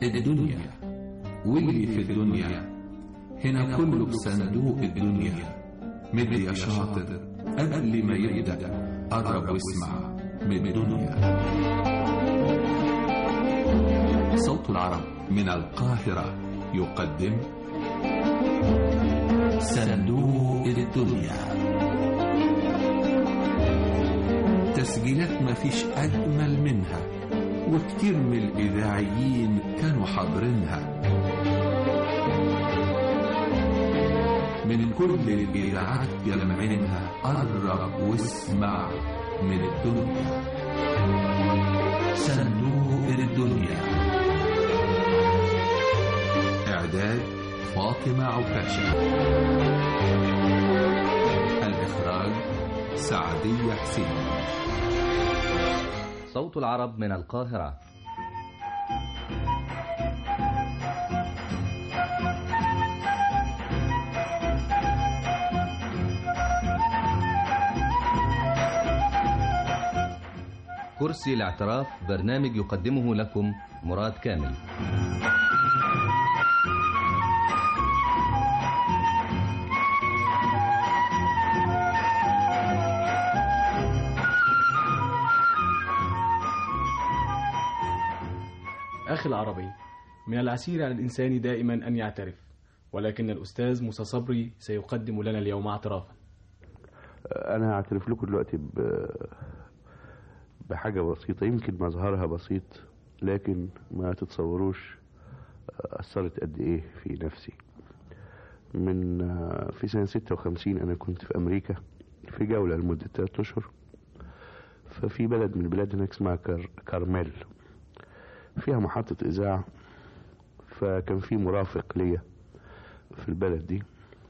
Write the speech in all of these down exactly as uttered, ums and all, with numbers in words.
الدنيا، واللي في الدنيا هنا كله بصندوق الدنيا. مد يا شاطر قبل ما يبدأ، قرب واسمع من الدنيا. صوت العرب من القاهرة يقدم صندوق الدنيا. تسجيلات ما فيش أجمل منها، وكتير من الإذاعيين كانوا حاضرينها. من كل الإذاعات جمعينها، قرب واسمع من الدنيا. صندوق الدنيا. إعداد فاطمة عكاشة. الإخراج سعدية حسين. صوت العرب من القاهرة. كرسي الاعتراف، برنامج يقدمه لكم مراد كامل. أخي العربي، من العسير على الإنسان دائما أن يعترف، ولكن الأستاذ موسى صبري سيقدم لنا اليوم اعترافا. أنا هعترف لكم دلوقتي ب... بحاجة بسيطة، يمكن مظهرها بسيط لكن ما تتصوروش أثرت قد إيه في نفسي. من في سنة ستة وخمسين أنا كنت في أمريكا في جولة لمدة ثلاثة أشهر، ففي بلد من البلاد هناك اسمها كار... كارميل، فيها محطة إذاعة. فكان في مرافق ليا في البلد دي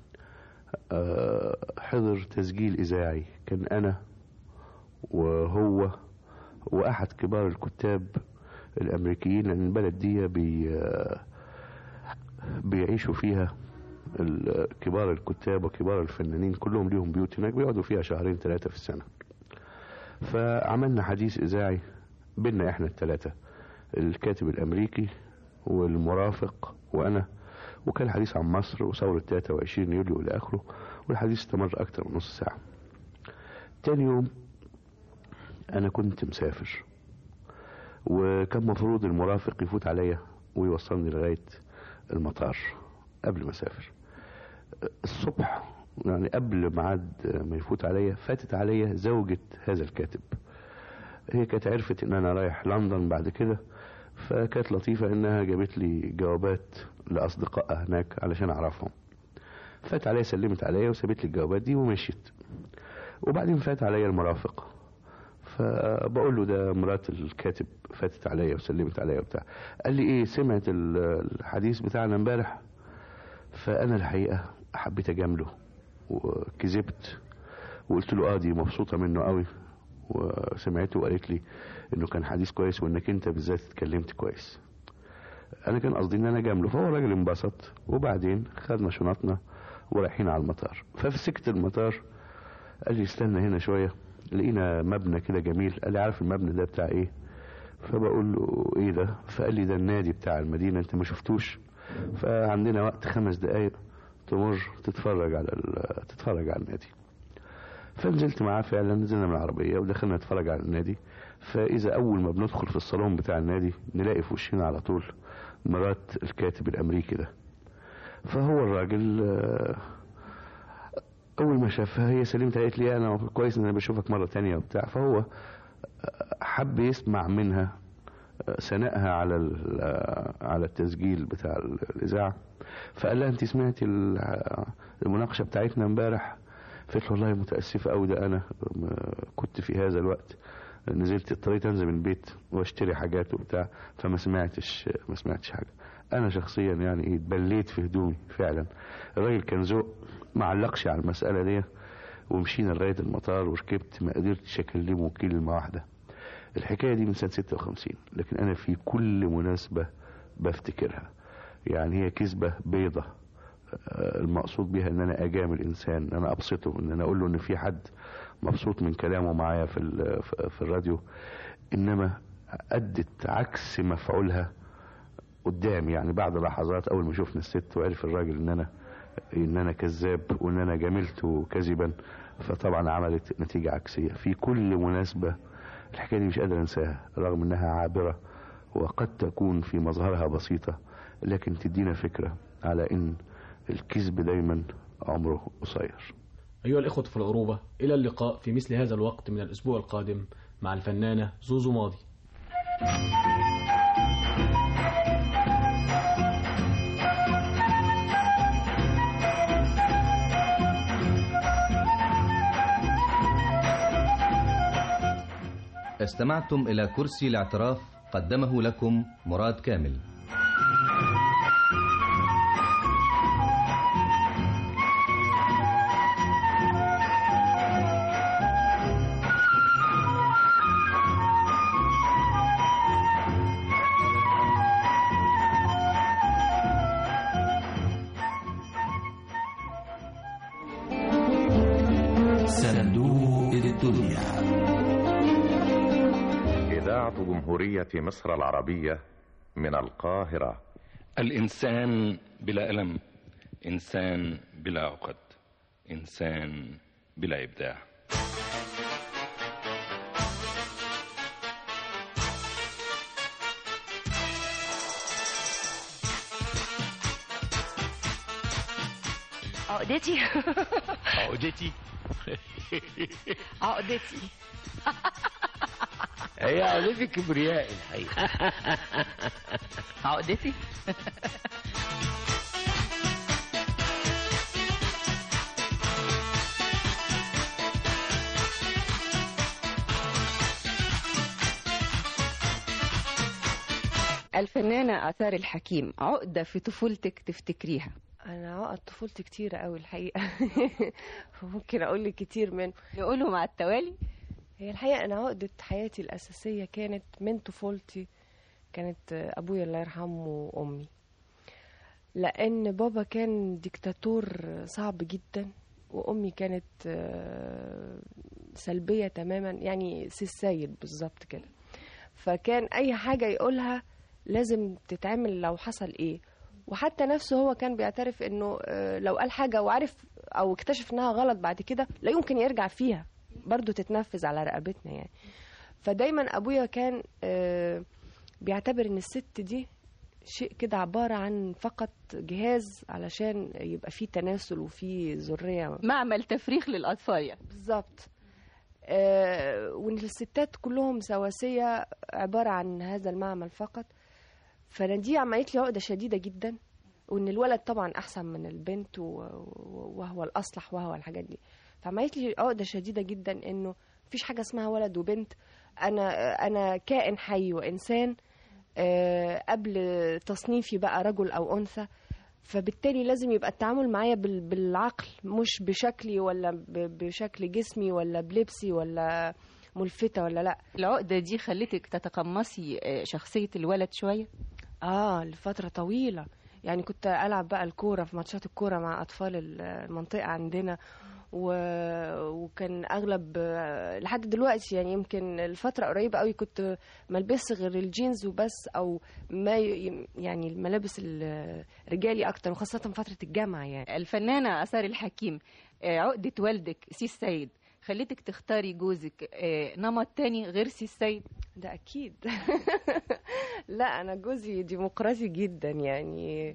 حضر تسجيل إذاعي، كان أنا وهو وأحد كبار الكتاب الأمريكيين، لأن البلد دي بي بيعيشوا فيها كبار الكتاب وكبار الفنانين، كلهم ليهم بيوت هناك بيقعدوا فيها شهرين ثلاثة في السنة. فعملنا حديث إذاعي بيننا إحنا الثلاثة، الكاتب الأمريكي والمرافق وأنا، وكان الحديث عن مصر وثورة ثلاثة وعشرين يوليو إلى آخره، والحديث استمر أكتر من نص ساعة. تاني يوم أنا كنت مسافر، وكان مفروض المرافق يفوت عليا ويوصلني لغاية المطار قبل ما أسافر. الصبح يعني قبل ميعاد ما يفوت عليا فاتت عليا زوجة هذا الكاتب. هي كانت عرفت ان انا رايح لندن بعد كده، فكانت لطيفة انها جابت لي جوابات لاصدقائها هناك علشان اعرفهم. فات عليا سلمت عليا وسابت لي الجوابات دي ومشيت. وبعدين فات عليا المرافق، فبقول له ده مرات الكاتب فاتت عليا وسلمت عليا وبتاع. قال لي ايه، سمعت الحديث بتاعنا امبارح؟ فانا الحقيقة حبيت اجامله وكذبت وقلت له اه دي مبسوطة منه قوي، وسمعته وقالت لي انه كان حديث كويس وانك انت بالذات اتكلمت كويس. انا كان قصدي ان انا جامله، فهو راجل انبسط. وبعدين خدنا شنطنا ورايحين على المطار. ففي سكة المطار قال لي استنى هنا شوية، لقينا مبنى كده جميل. قال لي عارف المبنى ده بتاع ايه؟ فبقول له ايه ده؟ فقال لي ده النادي بتاع المدينة، انت ما شفتوش؟ فعندنا وقت خمس دقايق تمر تتفرج على تتفرج على النادي. فنزلت معاه فعلا، نزلنا من العربية ودخلنا نتفرج على النادي. فإذا أول ما بندخل في الصالون بتاع النادي نلاقي في وشنا على طول مرات الكاتب الأمريكي ده. فهو الراجل أول ما شافها هي سلمت قالت لي أنا كويس إن أنا بشوفك مرة تانية وبتاع. فهو حب يسمع منها ثنائها على على التسجيل بتاع الإذاعة. فقال لها أنت سمعتي المناقشة بتاعتنا امبارح؟ فقلت والله متأسفة أوي، ده أنا كنت في هذا الوقت نزلت اضطريت انزل من البيت واشتري حاجات وبتاع، فما سمعتش ما سمعتش حاجة. أنا شخصيا يعني إيه اتبليت في هدومي فعلا. الراجل كان ذوق، ما علقش على المسألة دي، ومشينا لغاية المطار وركبت، ما قدرتش أكلمه كلمة واحدة. الحكاية دي من سنة ستة وخمسين، لكن أنا في كل مناسبة بفتكرها. يعني هي كذبة بيضة المقصود بها ان انا اجامل انسان، ان انا ابسطه، ان انا اقول له ان في حد مبسوط من كلامه معايا في في الراديو. انما ادت عكس مفعولها قدام يعني بعد لحظات اول ما شفنا الست وعرف الراجل ان انا ان انا كذاب وان انا جاملته كذبا، فطبعا عملت نتيجة عكسية في كل مناسبة. الحكاية دي مش قادر انساها رغم انها عابرة وقد تكون في مظهرها بسيطة، لكن تدينا فكرة على ان الكذب دايما عمره قصير. أيها الإخوة في العروبة، إلى اللقاء في مثل هذا الوقت من الأسبوع القادم مع الفنانة زوزو ماضي. استمعتم إلى كرسي الاعتراف، قدمه لكم مراد كامل. صندوق الدنيا. إذاعة جمهورية مصر العربية من القاهرة. الإنسان بلا ألم، إنسان بلا عقد، إنسان بلا إبداع. عقدتي عقدتي عقدتي هي عقدتي كبرياء الحقيقة. عقدتي الفنانة آثار الحكيم، عقدة في طفولتك تفتكريها؟ انا عقد طفولتي كتير قوي الحقيقه. ممكن اقول لك كتير من نقوله مع التوالي. هي الحقيقه انا عقده حياتي الاساسيه كانت من طفولتي، كانت ابويا الله يرحمه وامي، لان بابا كان ديكتاتور صعب جدا وامي كانت سلبيه تماما، يعني سي السيد بالظبط كده. فكان اي حاجه يقولها لازم تتعمل لو حصل ايه، وحتى نفسه هو كان بيعترف انه لو قال حاجة وعرف او اكتشف انها غلط بعد كده لا يمكن يرجع فيها، برضو تتنفذ على رقبتنا يعني. فدايما ابويا كان بيعتبر ان الست دي شيء كده عبارة عن فقط جهاز علشان يبقى فيه تناسل وفيه ذرية، معمل تفريخ للأطفال يعني. بالظبط. وان الستات كلهم سواسية عبارة عن هذا المعمل فقط. فانا دي عملت لي عقده شديده جدا، وان الولد طبعا احسن من البنت وهو الاصلح وهو الحاجات دي. فعملت لي عقده شديده جدا انه مفيش حاجه اسمها ولد وبنت، انا انا كائن حي وانسان قبل تصنيفي بقى رجل او انثى. فبالتالي لازم يبقى التعامل معايا بالعقل، مش بشكلي ولا بشكل جسمي ولا بلبسي ولا ملفتة ولا لا. العقدة دي خلتك تتقمصي شخصية الولد شوية؟ اه لفترة طويلة، يعني كنت ألعب بقى الكورة في ماتشات الكورة مع أطفال المنطقة عندنا، و... وكان أغلب لحد دلوقتي يعني يمكن الفترة قريبة قوي كنت ملبس غير الجينز وبس، أو ما ي... يعني الملابس الرجالي أكتر، وخاصة فترة الجامعة يعني. الفنانة آثار الحكيم، عقدة والدك سي السيد خليتك تختاري جوزك نمط تاني غير سي السيد؟ ده أكيد. لا أنا جوزي ديمقراطي جدا يعني.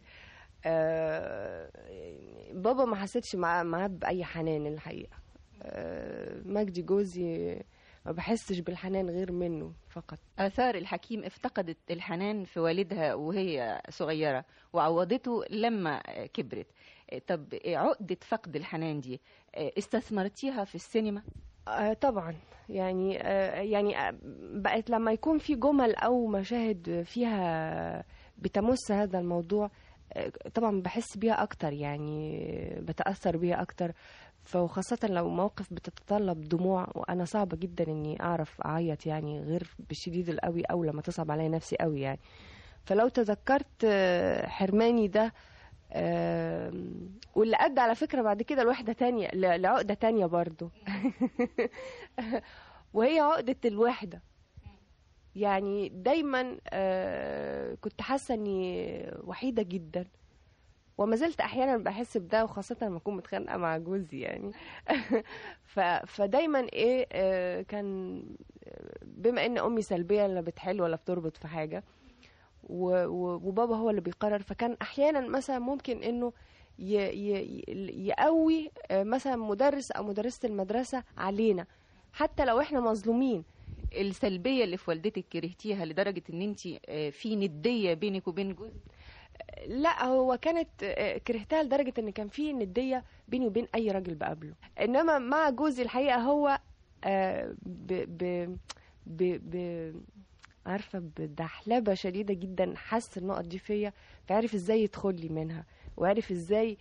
آه بابا ما حسيتش معاه معاه بأي حنان الحقيقة. آه مجدي جوزي ما بحسش بالحنان غير منه فقط. آثار الحكيم افتقدت الحنان في والدها وهي صغيرة وعوضته لما كبرت. طب عقدة فقد الحنان دي استثمرتيها في السينما؟ آه طبعا يعني آه يعني آه بقت لما يكون في جمل أو مشاهد فيها بتمس هذا الموضوع آه طبعا بحس بيها أكتر، يعني بتأثر بيها أكتر. فخاصة لو موقف بتتطلب دموع، وأنا صعبة جدا إني أعرف أعيط يعني غير بالشديد القوي أو لما تصعب علي نفسي قوي يعني. فلو تذكرت حرماني ده أه واللي أدى على فكرة بعد كده لوحدة تانية، لعقدة تانية برضو. وهي عقدة الوحدة. يعني دايما آه كنت حاسه اني وحيده جدا، وما زلت احيانا بحس بده، وخاصه لما اكون متخانقه مع جوزي يعني. ف... فدايما ايه آه كان بما ان امي سلبيه، لا بتحل ولا بتربط في حاجه، و... و... وبابا هو اللي بيقرر، فكان احيانا مثلا ممكن انه ي... ي... يقوي مثلا مدرس او مدرسه المدرسه علينا حتى لو احنا مظلومين. السلبيه اللي في والدتك كرهتيها لدرجه ان انت في نديه بينك وبين جوزك؟ لا، هو كانت كرهتها لدرجه ان كان في نديه بيني وبين اي راجل بقابله، انما مع جوزي الحقيقه هو ب ب ب ب عارفه بدحلبه شديده جدا حس النقط دي فيا، فعرف ازاي يدخل لي منها، وعرف ازاي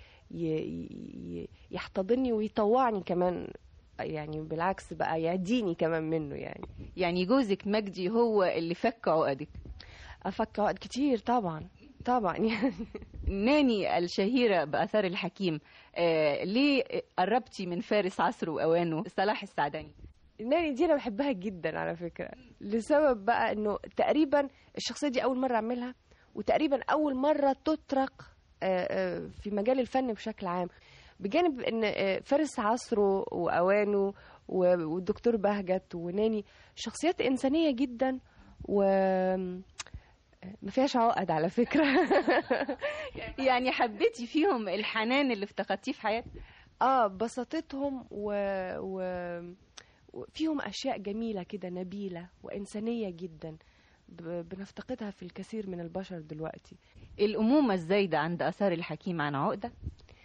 يحتضني ويطوعني كمان، يعني بالعكس بقى يعديني كمان منه. يعني يعني جوزك مجدي هو اللي فك عقدك؟ افك عقد كتير طبعا طبعا. يعني ناني الشهيرة بأثار الحكيم، آه ليه قربتي من فارس عصره وأوانه صلاح السعدني؟ ناني دي أنا بحبها جدا على فكرة، لسبب بقى أنه تقريبا الشخصية دي أول مرة أعملها، وتقريبا أول مرة تطرق آه آه في مجال الفن بشكل عام، بجانب أن آه فارس عصره وأوانه والدكتور بهجت وناني شخصيات إنسانية جدا، و ما فيهاش عقد على فكرة. يعني حبيتي فيهم الحنان اللي افتقدتيه في حياتك؟ اه بساطتهم و... و... وفيهم أشياء جميلة كده نبيلة وإنسانية جدا ب... بنفتقدها في الكثير من البشر دلوقتي. الأمومة الزايدة عند آثار الحكيم عن عقدة؟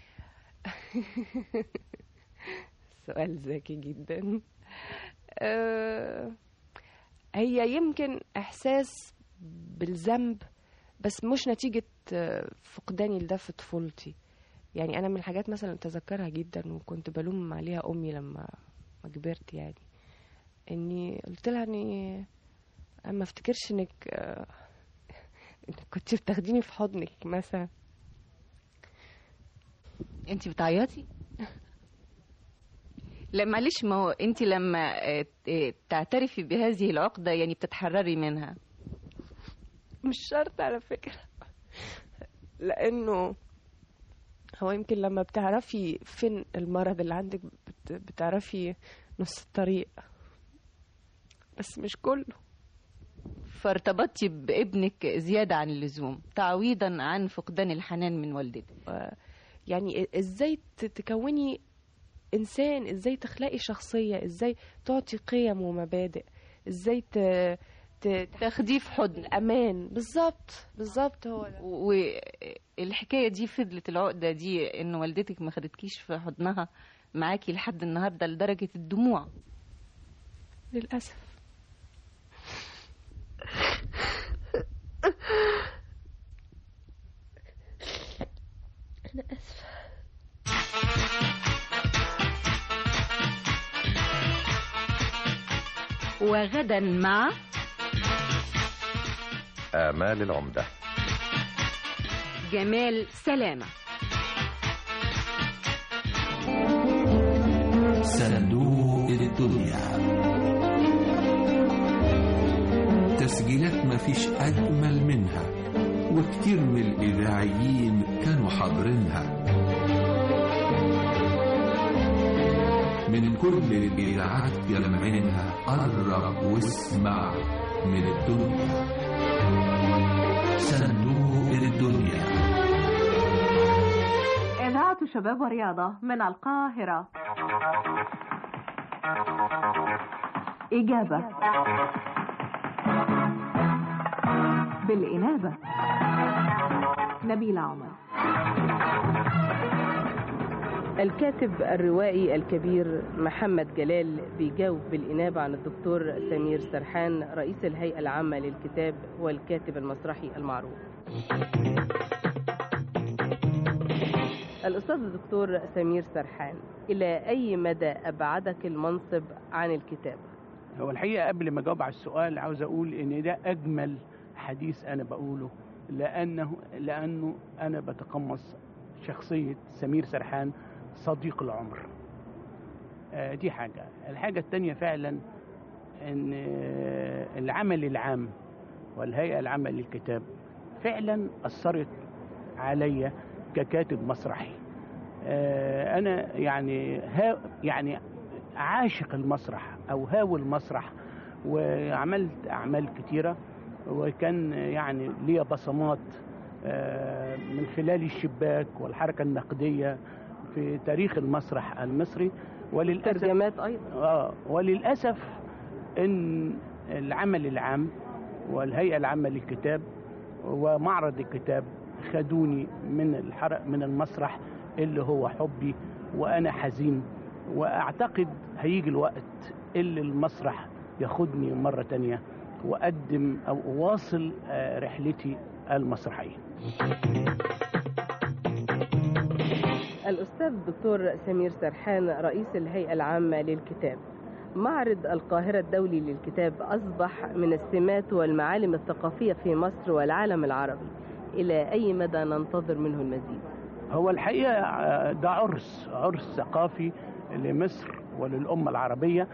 سؤال ذكي جدا. آه... هي يمكن إحساس بالذنب، بس مش نتيجة فقداني لده في طفولتي. يعني أنا من الحاجات مثلا أتذكرها جدا وكنت بلوم عليها أمي لما ما كبرت، يعني إني قلت لها إني ما افتكرش إنك كنت بتاخديني في حضنك مثلا. أنت بتعيطي؟ لا معلش، ما هو أنت لما تعترفي بهذه العقدة يعني بتتحرري منها. مش شرط على فكرة، لأنه هو يمكن لما بتعرفي فين المرض اللي عندك بتعرفي نص الطريق، بس مش كله. فارتبطتي بابنك زيادة عن اللزوم تعويضا عن فقدان الحنان من والدتك. يعني ازاي تكوني إنسان، ازاي تخلقي شخصية، ازاي تعطي قيم ومبادئ، ازاي ت... تاخديه في حضن امان. بالظبط بالظبط هو ده. والحكايه دي فضلت العقده دي ان والدتك ما خدتكيش في حضنها معاكي لحد النهارده لدرجه الدموع؟ للاسف. انا اسفه. وغدا مع آمال العمدة، جمال سلامة، صندوق الدنيا. تسجيلات مفيش أجمل منها، وكتير من الإذاعيين كانوا حاضرينها، من كل الإذاعات جمعينها. قرب واسمع من الدنيا، صندوق الدنيا. إذاعة شباب ورياضة من القاهرة. إجابة بالإنابة، نبيلة عمر. الكاتب الروائي الكبير محمد جلال بيجاوب بالإنابة عن الدكتور سمير سرحان، رئيس الهيئة العامة للكتاب والكاتب المسرحي المعروف. الأستاذ الدكتور سمير سرحان، إلى أي مدى أبعدك المنصب عن الكتابة؟ هو الحقيقة قبل ما أجاوب على السؤال عاوز أقول إن ده أجمل حديث أنا بقوله، لأنه لأنه أنا بتقمص شخصية سمير سرحان صديق العمر. آه دي حاجة. الحاجة التانية فعلا ان العمل العام والهيئة العامة للكتاب فعلا أثرت عليا ككاتب مسرحي. أنا يعني ها يعني عاشق المسرح أو هاوي المسرح، وعملت أعمال كتيرة، وكان يعني لي بصمات من خلال الشباك والحركة النقدية في تاريخ المسرح المصري. وللأسف ترجمات أيضا. آه وللأسف إن العمل العام والهيئة العامة للكتاب ومعرض الكتاب خدوني من الحرق من المسرح اللي هو حبي، وأنا حزين، وأعتقد هيجي الوقت اللي المسرح ياخدني مرة تانية وأقدم أو أواصل رحلتي المسرحية. الأستاذ الدكتور سمير سرحان رئيس الهيئة العامة للكتاب، معرض القاهرة الدولي للكتاب أصبح من السمات والمعالم الثقافية في مصر والعالم العربي، إلى أي مدى ننتظر منه المزيد؟ هو الحقيقة ده عرس عرس ثقافي لمصر وللأمة العربية،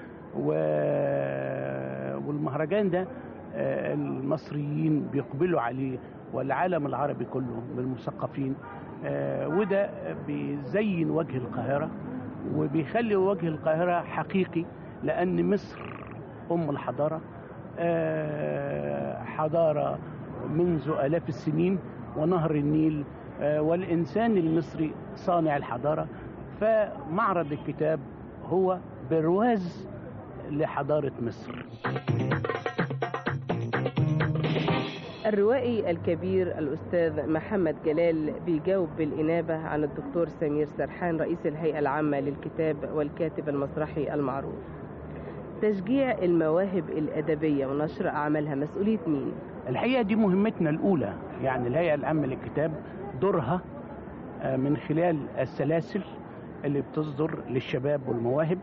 والمهرجان ده المصريين بيقبلوا عليه والعالم العربي كله بالمثقفين، وده بيزين وجه القاهرة وبيخلي وجه القاهرة حقيقي، لأن مصر أم الحضارة، حضارة منذ آلاف السنين، ونهر النيل والإنسان المصري صانع الحضارة. فمعرض الكتاب هو برواز لحضارة مصر. الروائي الكبير الأستاذ محمد جلال بيجاوب بالإنابة عن الدكتور سمير سرحان رئيس الهيئة العامة للكتاب والكاتب المسرحي المعروف. تشجيع المواهب الأدبية ونشر أعمالها مسؤولية مين؟ الحقيقة دي مهمتنا الأولى، يعني الهيئة العامة للكتاب دورها من خلال السلاسل اللي بتصدر للشباب والمواهب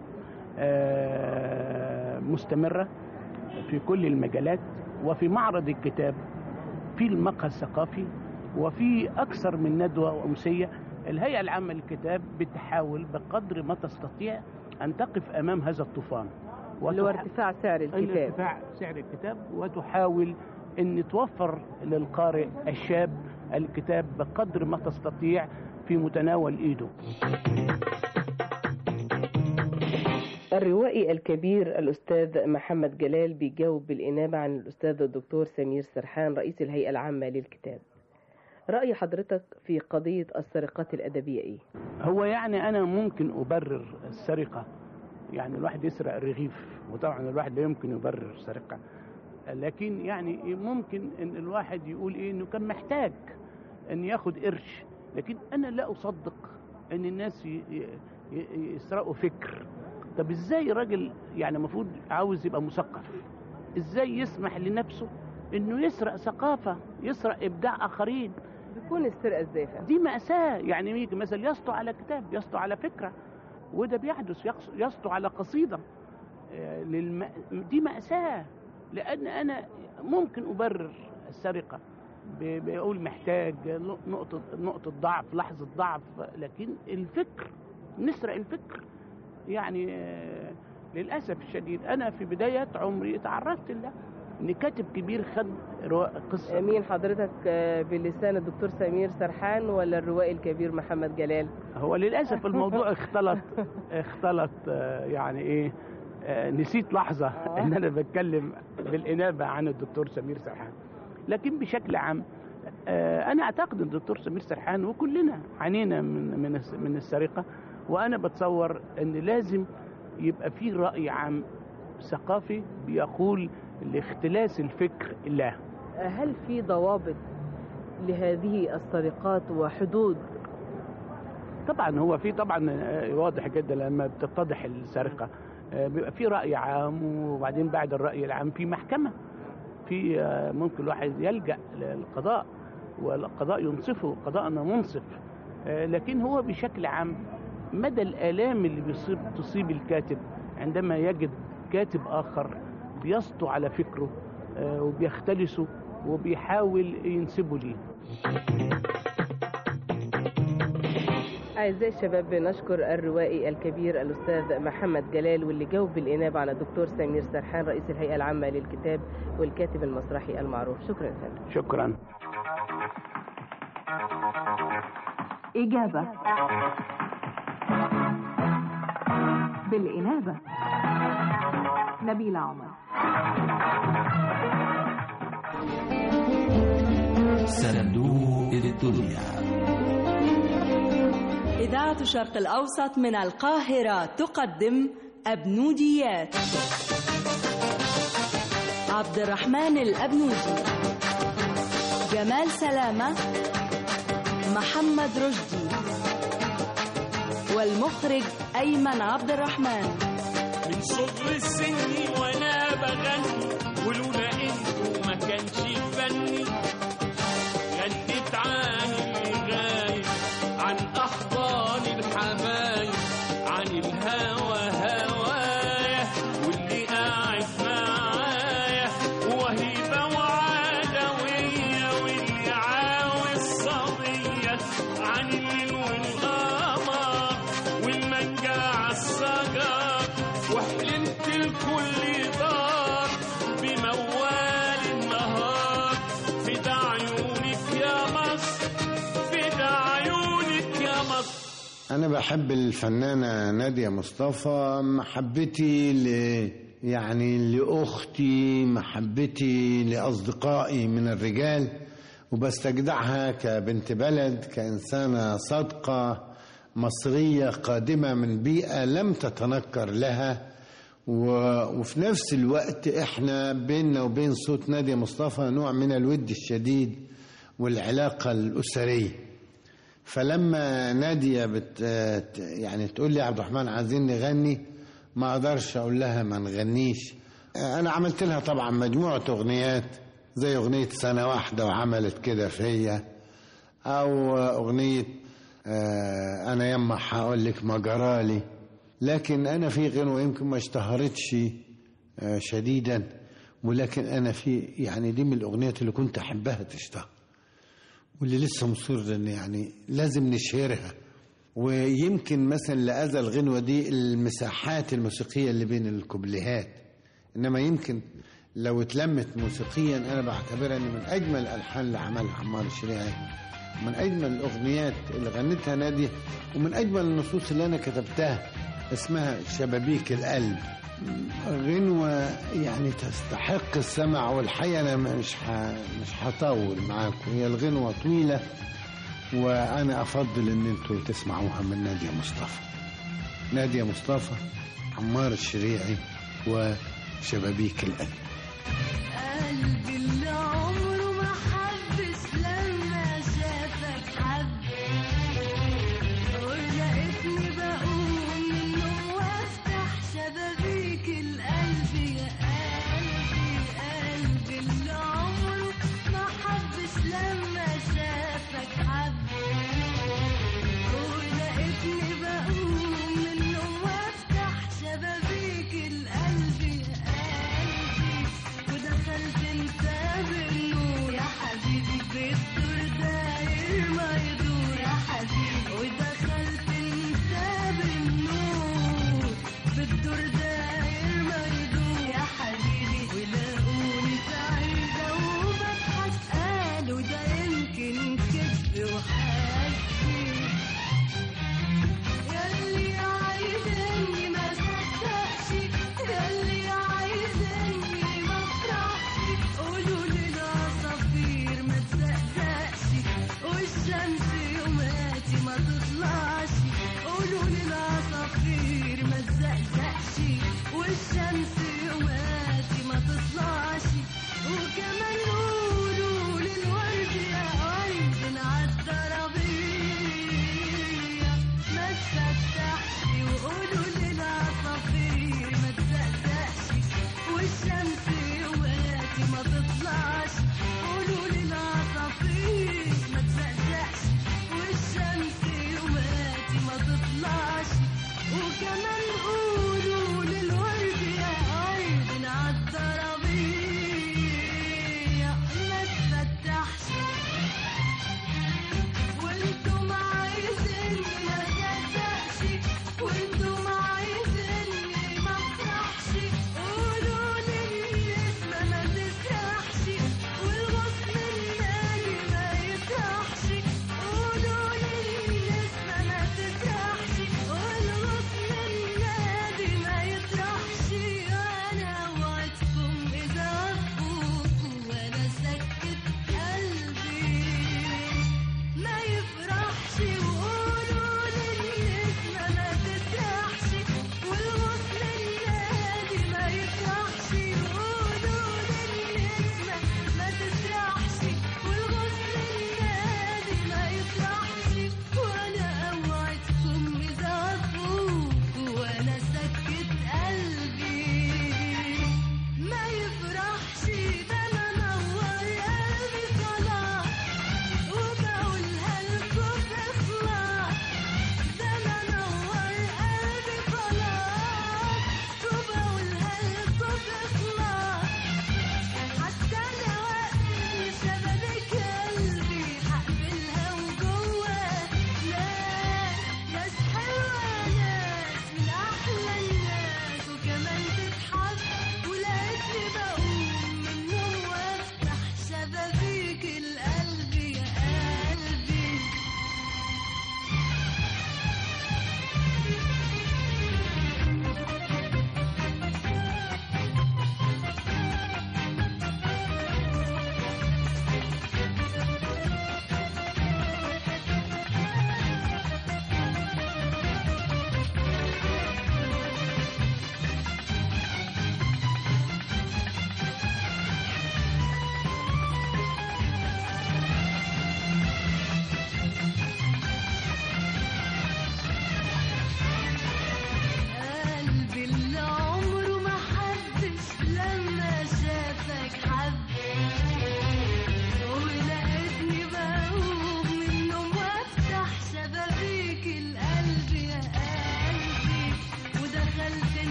مستمرة في كل المجالات، وفي معرض الكتاب في المقهى الثقافي، وفي أكثر من ندوة أمسية. الهيئة العامة للكتاب بتحاول بقدر ما تستطيع أن تقف أمام هذا الطوفان، اللي هو ارتفاع سعر الكتاب ارتفاع سعر الكتاب وتحاول أن توفر للقارئ الشاب الكتاب بقدر ما تستطيع في متناول إيده. الروائي الكبير الأستاذ محمد جلال بيجاوب بالإنابة عن الأستاذ الدكتور سمير سرحان رئيس الهيئة العامة للكتاب. رأي حضرتك في قضية السرقات الأدبية إيه؟ هو يعني أنا ممكن أبرر السرقة، يعني الواحد يسرق الرغيف، وطبعا الواحد لا يمكن يبرر السرقة، لكن يعني ممكن إن الواحد يقول إيه إنه كان محتاج إن ياخد قرش، لكن أنا لا أصدق إن الناس يسرقوا فكر. طب ازاي راجل يعني المفروض عاوز يبقى مثقف، ازاي يسمح لنفسه انه يسرق ثقافة، يسرق ابداع اخرين؟ بيكون السرقة ازاي؟ دي مأساة. يعني يجي مثلا يسطو على كتاب، يسطو على فكرة، وده بيحدث، يسطو على قصيدة، للم... دي مأساة. لان انا ممكن ابرر السرقة، بيقول محتاج نقطة نقطة ضعف، لحظة ضعف، لكن الفكر، نسرق الفكر. يعني للأسف الشديد أنا في بداية عمري تعرضت له إن كاتب كبير خد قصة. مين حضرتك بلسان الدكتور سمير سرحان ولا الروائي الكبير محمد جلال؟ هو للأسف الموضوع اختلط اختلط يعني إيه، نسيت لحظة إن أنا بتكلم بالإنابة عن الدكتور سمير سرحان. لكن بشكل عام أنا أعتقد الدكتور سمير سرحان وكلنا عانينا من من من السرقة، وأنا بتصور أن لازم يبقى فيه رأي عام ثقافي بيقول لاختلاس الفكر له. هل في ضوابط لهذه السرقات وحدود؟ طبعا هو في، طبعا واضح جدا لما بتتضح السرقة بيبقى في رأي عام، وبعدين بعد الرأي العام في محكمة، في ممكن الواحد يلجأ للقضاء والقضاء ينصفه، قضاءنا منصف. لكن هو بشكل عام مدى الآلام اللي بيصيب تصيب الكاتب عندما يجد كاتب آخر بيسطو على فكره وبيختلسه وبيحاول ينسبه ليه. أعزائي الشباب، نشكر الروائي الكبير الأستاذ محمد جلال واللي جاوب بالإنابة على الدكتور سمير سرحان رئيس الهيئة العامة للكتاب والكاتب المسرحي المعروف. شكرا يا فندم. شكرا. إجابة بالإنابة نبيلة عمر. صندوق الدنيا. إذاعة الشرق الأوسط من القاهرة تقدم أبنوديات. عبد الرحمن الأبنودي، جمال سلامة، محمد رشدي، والمخرج أيمن عبد الرحمن. من صغر السن وأنا بغني ولولا إنتوا ما كانش فني. غنيت عن اللي غايب، عن أحضان الحبايب، عن الهوى هوايا واللي قاعد معايا، وهيبة وعدوية واللي عاوز صبية، عن الليل والقمر والمانجا عالشجر، وحلمت الكل دار بموال النهار. فدا عيونك يا مصر، فدا عيونك يا مصر. أنا بحب الفنانة نادية مصطفى، محبتي ل يعني لأختي، محبتي لأصدقائي من الرجال، وبستجدعها كبنت بلد، كإنسانة صادقة مصرية قادمة من بيئة لم تتنكر لها. وفي نفس الوقت احنا بيننا وبين صوت نادية مصطفى نوع من الود الشديد والعلاقة الأسرية. فلما نادية بت يعني تقول لي عبد الرحمن عايزين نغني، ما اقدرش اقول لها ما نغنيش. انا عملت لها طبعا مجموعة اغنيات زي اغنية سنة واحدة وعملت كده فيا، او اغنية انا يما هقول لك ما جرالي. لكن انا في غنوة يمكن ما اشتهرتش شديدا، ولكن انا في يعني دي من الاغنيات اللي كنت احبها تشتهر، واللي لسه مصر ان يعني لازم نشهرها. ويمكن مثلا لأذى الغنوة دي المساحات الموسيقية اللي بين الكوبليهات، انما يمكن لو اتلمت موسيقيا انا بعتبرها ان من اجمل الالحان اللي عملها عمار الشريعي، من اجمل الاغنيات اللي غنتها نادية، ومن اجمل النصوص اللي انا كتبتها اسمها شبابيك القلب. غنوة يعني تستحق السمع، والحقيقة أنا مش ح... مش هطول معاكم، هي الغنوة طويلة وأنا أفضل إن أنتوا تسمعوها من نادية مصطفى. نادية مصطفى، عمار الشريعي، وشبابيك القلب. قلبي اللي عمره ما حبش لما شافك حب، ولقيتني بقوم من النوم وافتح شبابيك القلب. يا قلبي قلبي اللي عمره ما حبش لما شافك حب، ولقيتني بقوم من النوم وافتح شبابيك القلب. يا قلبي ودخلت انت بالنور يا حبيبي، بالدور داير ما يدور يا حبيبي، ودخلت انت بالنور بالدور داير ما يدور يا حبيبي، ولاقوني سعيدة وبضحك قالوا ده يمكن كذب وحكي. ياللي عايزني ما صدقش، ياللي عايزني ما افرحش، قولوا للعصافير ما تصدقش، والشمس يوماتي ما تطلعش. قولوا للعصافير ما تزقزقش، والشمس يوماتي ما تطلعش. وكمان قولوا للورد يا قلبي عالترابية ما تفتحش، وقولوا للعصافير ما تزقزقش، والشمس يوماتي ما تطلعش. قولوا للعصافير ما تزقزقش، والشمس يوماتي ما تطلعش. وكمان قولوا للورد يا قلبي عالترابية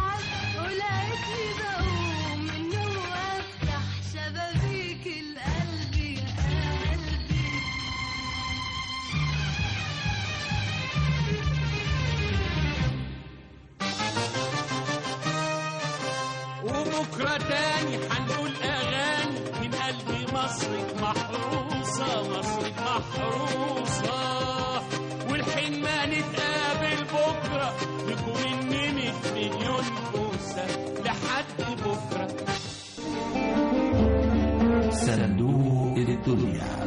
بلعب ولقيتني بقوم من النوم وافتح شبابيك القلب يا قلبي. وبكرة تاني هنقول أغاني من قلب مصرك محروسة، مصرك محروسة. والحين ما نتقابل بكرة نكون النمت مليون كوسة لحد بكرة. صندوق الدنيا،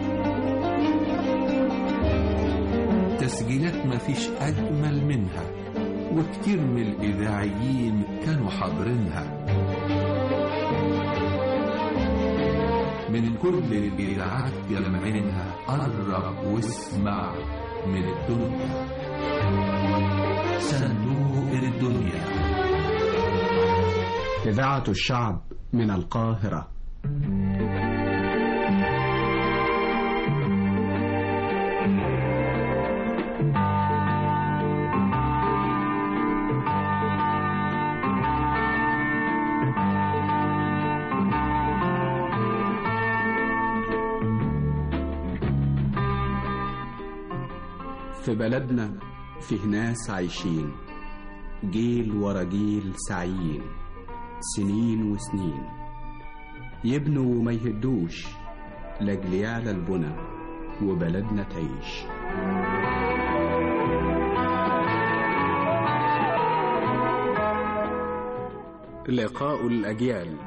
تسجيلات ما فيش أجمل منها، وكتير من الإذاعيين كانوا حاضرينها من كل الإذاعات جمعينها. قرب واسمع من الدنيا. صندوق الدنيا، إذاعة الشعب من القاهرة. في بلدنا فيه ناس عايشين جيل ورا جيل سعيين، سنين وسنين يبنوا وما يهدوش لاجل يعلى البنى وبلدنا تعيش. لقاء الأجيال،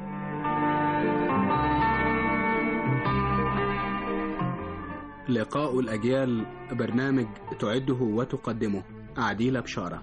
لقاء الأجيال برنامج تعده وتقدمه عديلة بشارة.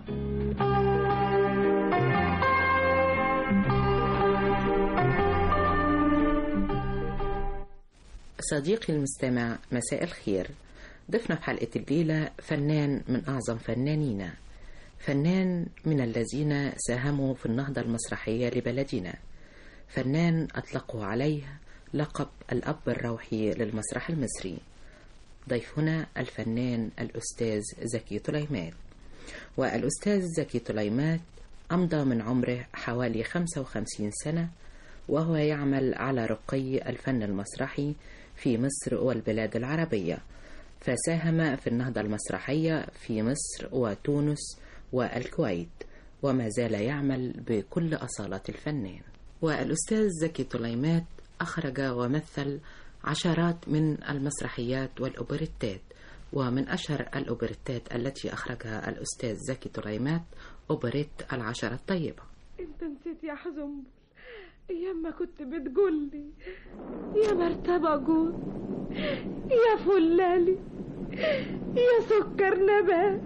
صديقي المستمع، مساء الخير. ضفنا في حلقة الليلة فنان من أعظم فنانينا، فنان من الذين ساهموا في النهضة المسرحية لبلدنا، فنان أطلقوا عليه لقب الأب الروحي للمسرح المصري. ضيفنا الفنان الأستاذ زكي طليمات. والأستاذ زكي طليمات أمضى من عمره حوالي خمسة وخمسين سنة وهو يعمل على رقي الفن المسرحي في مصر والبلاد العربية، فساهم في النهضة المسرحية في مصر وتونس والكويت، وما زال يعمل بكل أصالة الفنان. والأستاذ زكي طليمات أخرج ومثل عشرات من المسرحيات والأوبريتات، ومن أشهر الأوبريتات التي أخرجها الأستاذ زكي طليمات أوبريت العشرة الطيبة. أنت نسيت يا حزنبل أيام ما كنت بتقولي يا مرتبة جوز، يا فلالي، يا سكر نبات.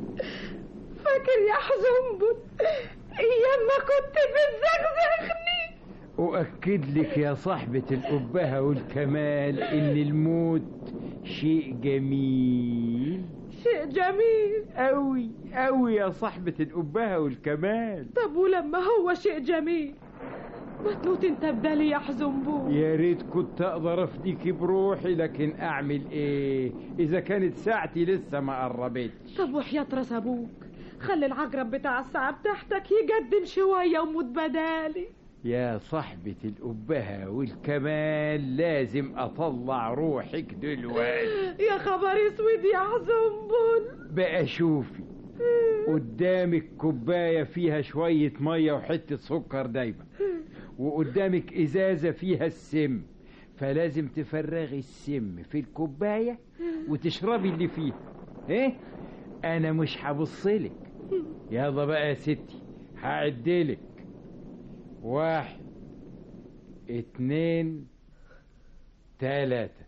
فاكر يا حزنبل أيام ما كنت بتزغزغني؟ أؤكد لك يا صاحبة الأبهة والكمال إن الموت شيء جميل. شيء جميل أوي أوي يا صاحبة الأبهة والكمال. طب ولما هو شيء جميل ما تموت انت بدالي يا حزنبول؟ يا ريت كنت أقدر أفديك بروحي، لكن أعمل إيه إذا كانت ساعتي لسه ما قربتش. طب وحياة راس أبوك خلي العقرب بتاع الساعة بتاعتك يقدم شوية وموت بدالي. يا صاحبة الأبهة والكمال لازم أطلع روحك دلوقتي. يا خبر اسود يا حزنبل. بقى شوفي قدامك كوباية فيها شوية مية وحتة سكر دايما، وقدامك إزازة فيها السم، فلازم تفرغي السم في الكوباية وتشربي اللي فيها. ايه انا مش هبصلك. يلا بقى يا ستي هعدلك. واحد اتنين تلاتة.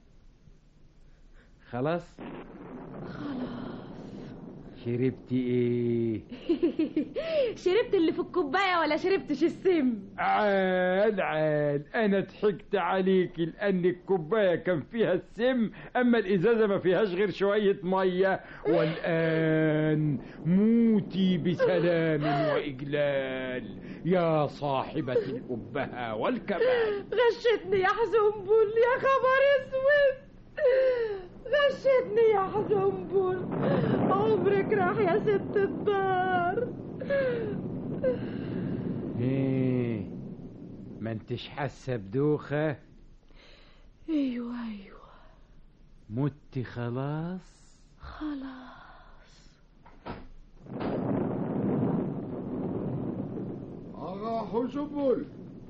خلاص خلاص. شربتي ايه؟ شربت اللي في الكوباية ولا شربتش السم؟ عال عال انا ضحكت عليكي لان الكوباية كان فيها السم، اما الازازة ما فيهاش غير شوية مية. والان موتي بسلام واجلال يا صاحبة الأبهة والكمال. غشتني يا حزنبل، يا خبر اسود، غشتني يا حزنبل. عمرك راح يا ست الدار. ما انتش حاسه بدوخه؟ ايوه ايوه مت خلاص؟ خلاص. أغا حزبل،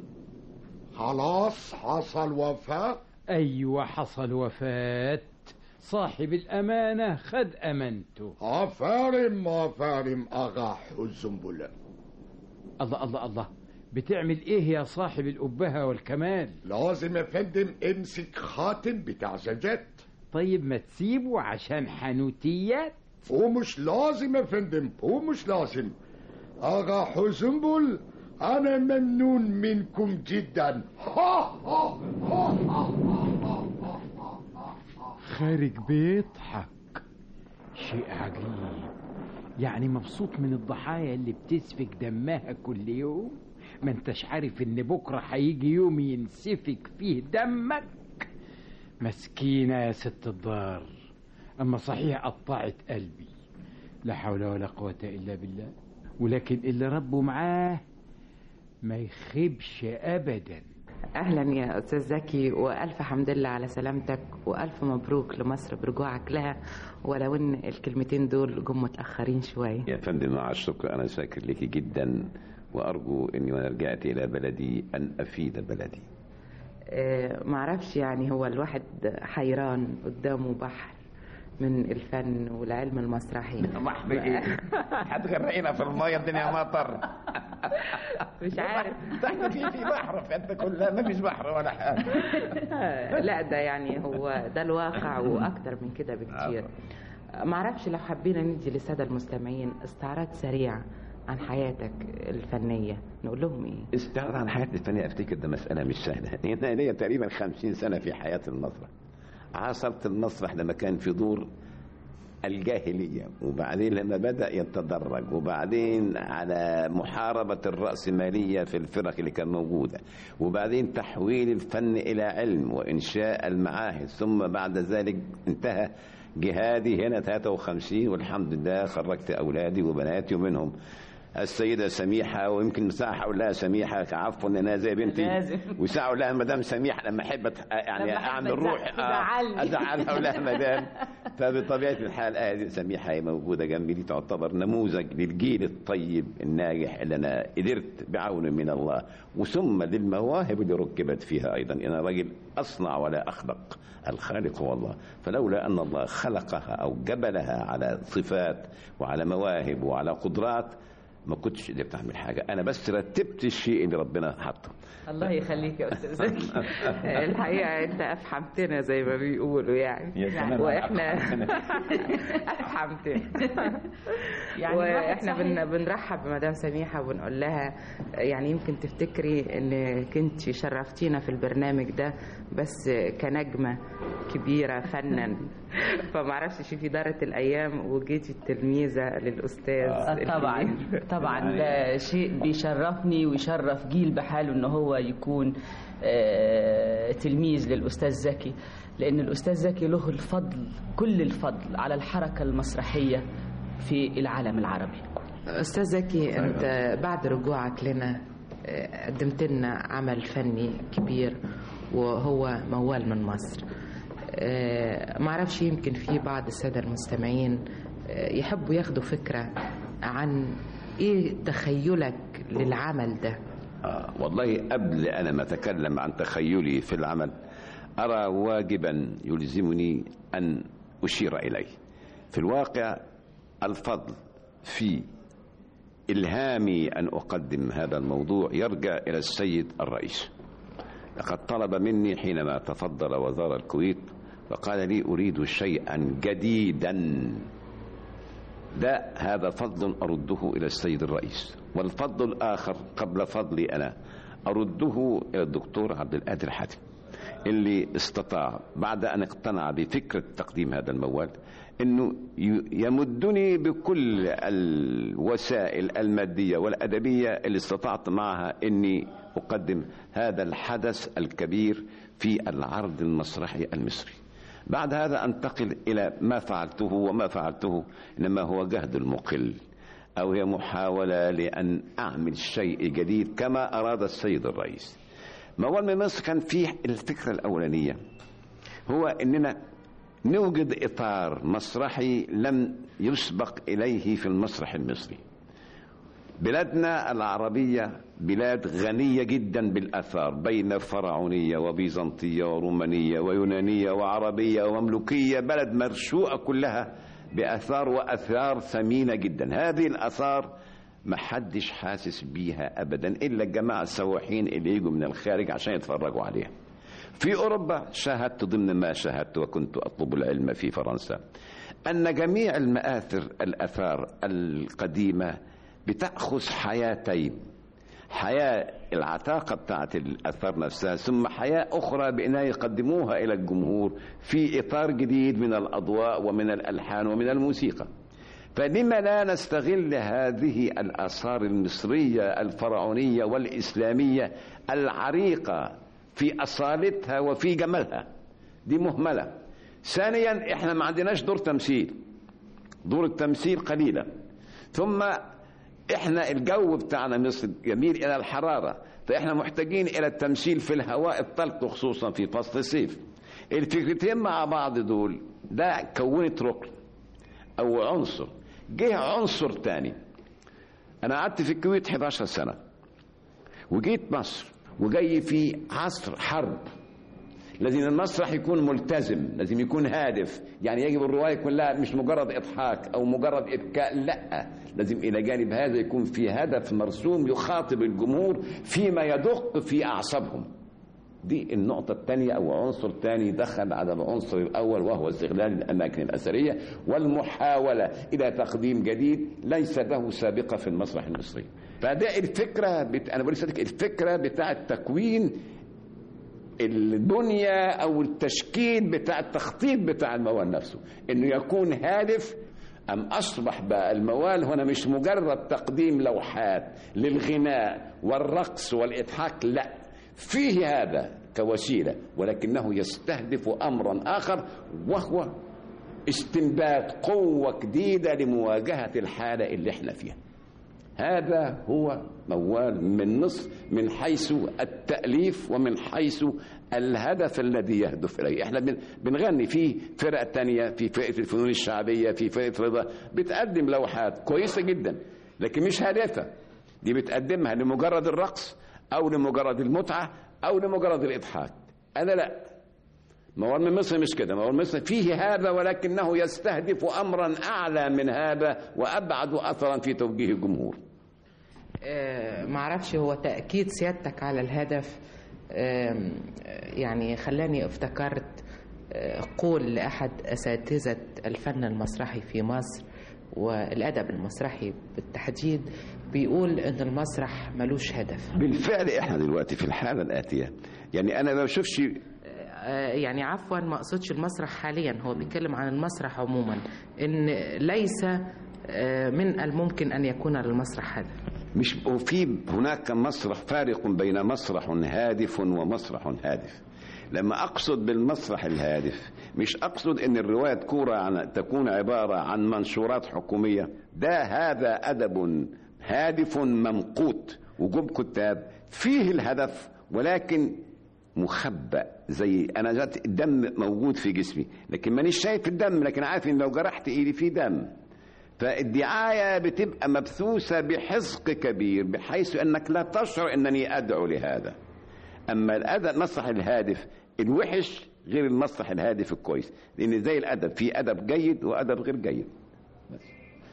خلاص حصل وفاة؟ ايوه حصل وفاة. صاحب الأمانة خد أمانته. أفارم أفارم أغا حزبل. الله الله الله، بتعمل ايه يا صاحب الأبهة والكمال؟ لازم يا فندم امسك خاتم بتاع زجاج. طيب ما تسيبه عشان حنوتيات. ومش لازم يا فندم، ومش لازم. أغا حزنبل أنا ممنون منكم جدا. خارج بيضحك، شيء عجيب. يعني مبسوط من الضحايا اللي بتسفك دمها كل يوم؟ ما انتش عارف ان بكرة هيجي يوم ينسفك فيه دمك؟ مسكينة يا ست الدار، اما صحيح قطعت قلبي. لا حول ولا قوة الا بالله. ولكن اللي ربه معاه ما يخيبش ابدا. اهلا يا استاذ زكي، والف حمد لله على سلامتك، والف مبروك لمصر برجوعك لها، ولو ان الكلمتين دول جم متاخرين شويه. يا فندم مع الشكر، انا شاكر لك جدا، وارجو اني وانا رجعت الى بلدي ان افيد بلدي. أه معرفش، يعني هو الواحد حيران قدامه بحر من الفن والعلم المسرحي. بحر ايه؟ هتغرقينا في الميه، الدنيا مطر. مش عارف تحت في في بحر، فانت كلها ما فيش بحر ولا حاجه. لا ده يعني هو ده الواقع واكتر من كده بكتير. معرفش لو حبينا ندي للساده المستمعين استعراض سريع عن حياتك الفنيه نقول لهم ايه؟ استعراض عن حياتي الفنيه، افتكر ده مساله مش سهله. انا ليا تقريبا خمسين سنه في حياه المسرح. عاصرت المسرح لما كان في دور الجاهلية، وبعدين لما بدأ يتدرج، وبعدين على محاربة الرأسمالية في الفرق اللي كان موجودة، وبعدين تحويل الفن إلى علم وإنشاء المعاهد، ثم بعد ذلك انتهى جهادي هنا ثلاثة وخمسين، والحمد لله خرجت أولادي وبناتي، ومنهم السيدة سميحة، ويمكن ساعة أقول لها سميحة عفوا أنا زي بنتي، وساعة أقول لها مدام سميحة لما أحب يعني أعمل روح أزعلها أقول لها مدام. فبطبيعة الحال هذه سميحة هي موجودة جنبي، دي تعتبر نموذج للجيل الطيب الناجح اللي أنا قدرت بعون من الله، وثم للمواهب اللي ركبت فيها أيضا. أنا راجل أصنع ولا أخلق، الخالق هو الله، فلولا أن الله خلقها أو جبلها على صفات وعلى مواهب وعلى قدرات ما كنتش قدرت اعمل حاجه. انا بس رتبت الشيء اللي ربنا حطه. الله يخليك يا استاذ زكي. الحقيقه انت افحمتنا زي ما بيقولوا يعني, يعني واحنا افحمتنا يعني واحنا بن... بنرحب بمدام سميحه وبنقول لها يعني يمكن تفتكري انك انت شرفتينا في البرنامج ده بس كنجمه كبيره فنا، فما اعرفش شوفي دارت الايام وجيتي التلميذه للاستاذ. طبعا طبعا ده شيء بيشرفني ويشرف جيل بحاله ان هو يكون تلميذ للاستاذ زكي، لان الاستاذ زكي له الفضل كل الفضل على الحركه المسرحيه في العالم العربي. استاذ زكي انت بعد رجوعك لنا قدمت لنا عمل فني كبير وهو موال من مصر. معرفش يمكن في بعض الساده المستمعين يحبوا ياخدوا فكره عن ايه تخيلك للعمل ده. آه والله قبل أنا ما أتكلم عن تخيلي في العمل أرى واجبا يلزمني أن أشير إليه. في الواقع الفضل في إلهامي أن أقدم هذا الموضوع يرجع إلى السيد الرئيس. لقد طلب مني حينما تفضل وزار الكويت وقال لي أريد شيئا جديدا، ده هذا فضل أرده إلى السيد الرئيس. والفضل الآخر قبل فضلي أنا أرده إلى الدكتور عبد القادر حاتم اللي استطاع بعد أن اقتنع بفكرة تقديم هذا الموال أنه يمدني بكل الوسائل المادية والأدبية اللي استطعت معها أني أقدم هذا الحدث الكبير في العرض المسرحي المصري. بعد هذا أنتقل إلى ما فعلته، وما فعلته إنما هو جهد المقل أو هي محاولة لأن أعمل شيء جديد كما أراد السيد الرئيس. موال من مصر كان فيه الفكرة الأولانية، هو أننا نوجد إطار مسرحي لم يسبق إليه في المسرح المصري. بلادنا العربية بلاد غنية جدا بالآثار، بين فرعونية وبيزنطية ورومانية ويونانية وعربية ومملوكية، بلد مرشوقة كلها بآثار وآثار ثمينة جدا. هذه الآثار ما حدش حاسس بيها أبدا إلا الجماعة السواحين اللي يجوا من الخارج عشان يتفرجوا عليها. في أوروبا شاهدت ضمن ما شاهدت وكنت أطلب العلم في فرنسا أن جميع المآثر الآثار القديمة بتأخذ حياتين، حياة العتاقة بتاعت الآثار نفسها، ثم حياة أخرى بأنها يقدموها إلى الجمهور في إطار جديد من الأضواء ومن الألحان ومن الموسيقى. فلما لا نستغل هذه الآثار المصرية الفرعونية والإسلامية العريقة في أصالتها وفي جمالها؟ دي مهملة. ثانيا احنا ما عندناش دور تمثيل، دور التمثيل قليلة. ثم احنا الجو بتاعنا مصر يميل الى الحرارة، فاحنا محتاجين الى التمثيل في الهواء الطلق خصوصا في فصل الصيف. الفكرتين مع بعض دول ده كونت ركن او عنصر. جه عنصر تاني، انا قعدت في الكويت إحدى عشرة سنة وجيت مصر وجاي في عصر حرب، لازم المسرح يكون ملتزم، لازم يكون هادف، يعني يجب الرواية كلها مش مجرد إضحاك أو مجرد إبكاء، لا، لازم إلى جانب هذا يكون في هدف مرسوم يخاطب الجمهور فيما يدق في أعصابهم. دي النقطة الثانية أو عنصر ثاني دخل على العنصر الأول، وهو استغلال الأماكن الأثرية والمحاولة إلى تقديم جديد ليس له سابقة في المسرح المصري. فده الفكرة بت... أنا بقول لك الفكرة بتاع التكوين البنية أو التشكيل بتاع التخطيط بتاع الموال نفسه، إنه يكون هادف. أم أصبح بقى الموال هنا مش مجرد تقديم لوحات للغناء والرقص والإضحاك، لا، فيه هذا كوسيلة، ولكنه يستهدف أمرا آخر، وهو استنبات قوة جديدة لمواجهة الحالة اللي احنا فيها. هذا هو موال من مصر من حيث التأليف ومن حيث الهدف الذي يهدف إليه. احنا بنغني في فرق تانية، في فرقة الفنون الشعبية، في فرقة رضا، بتقدم لوحات كويسة جدا لكن مش هادفة. دي بتقدمها لمجرد الرقص أو لمجرد المتعة أو لمجرد الإضحاك. أنا لا، موال من مصر مش كده. موال مصر فيه هذا ولكنه يستهدف أمرا أعلى من هذا وأبعد أثرا في توجيه الجمهور. أه معرفش، هو تأكيد سيادتك على الهدف أه يعني خلاني افتكرت أه قول لأحد أساتذة الفن المسرحي في مصر والأدب المسرحي بالتحديد، بيقول إن المسرح ملوش هدف. بالفعل احنا دلوقتي في الحالة الآتية، يعني أنا ما بشوفش، يعني عفوا ما أقصدش المسرح حاليا، هو بيتكلم عن المسرح عموما، إن ليس من الممكن أن يكون للمسرح هدف. مش وفي هناك مسرح، فارق بين مسرح هادف ومسرح هادف. لما أقصد بالمسرح الهادف مش أقصد أن الرواية تكون عبارة عن منشورات حكومية، ده هذا أدب هادف ممقوت، وجوب كتاب فيه الهدف ولكن مخبأ. زي أنا جات الدم موجود في جسمي لكن مانيش شايف الدم، لكن عارف إن لو جرحت إيدي فيه دم. فالدعاية بتبقى مبثوثة بحزق كبير بحيث أنك لا تشعر أنني أدعو لهذا. أما الأدب المسرح الهادف الوحش غير المسرح الهادف الكويس، لأن زي الأدب في أدب جيد وأدب غير جيد. بس.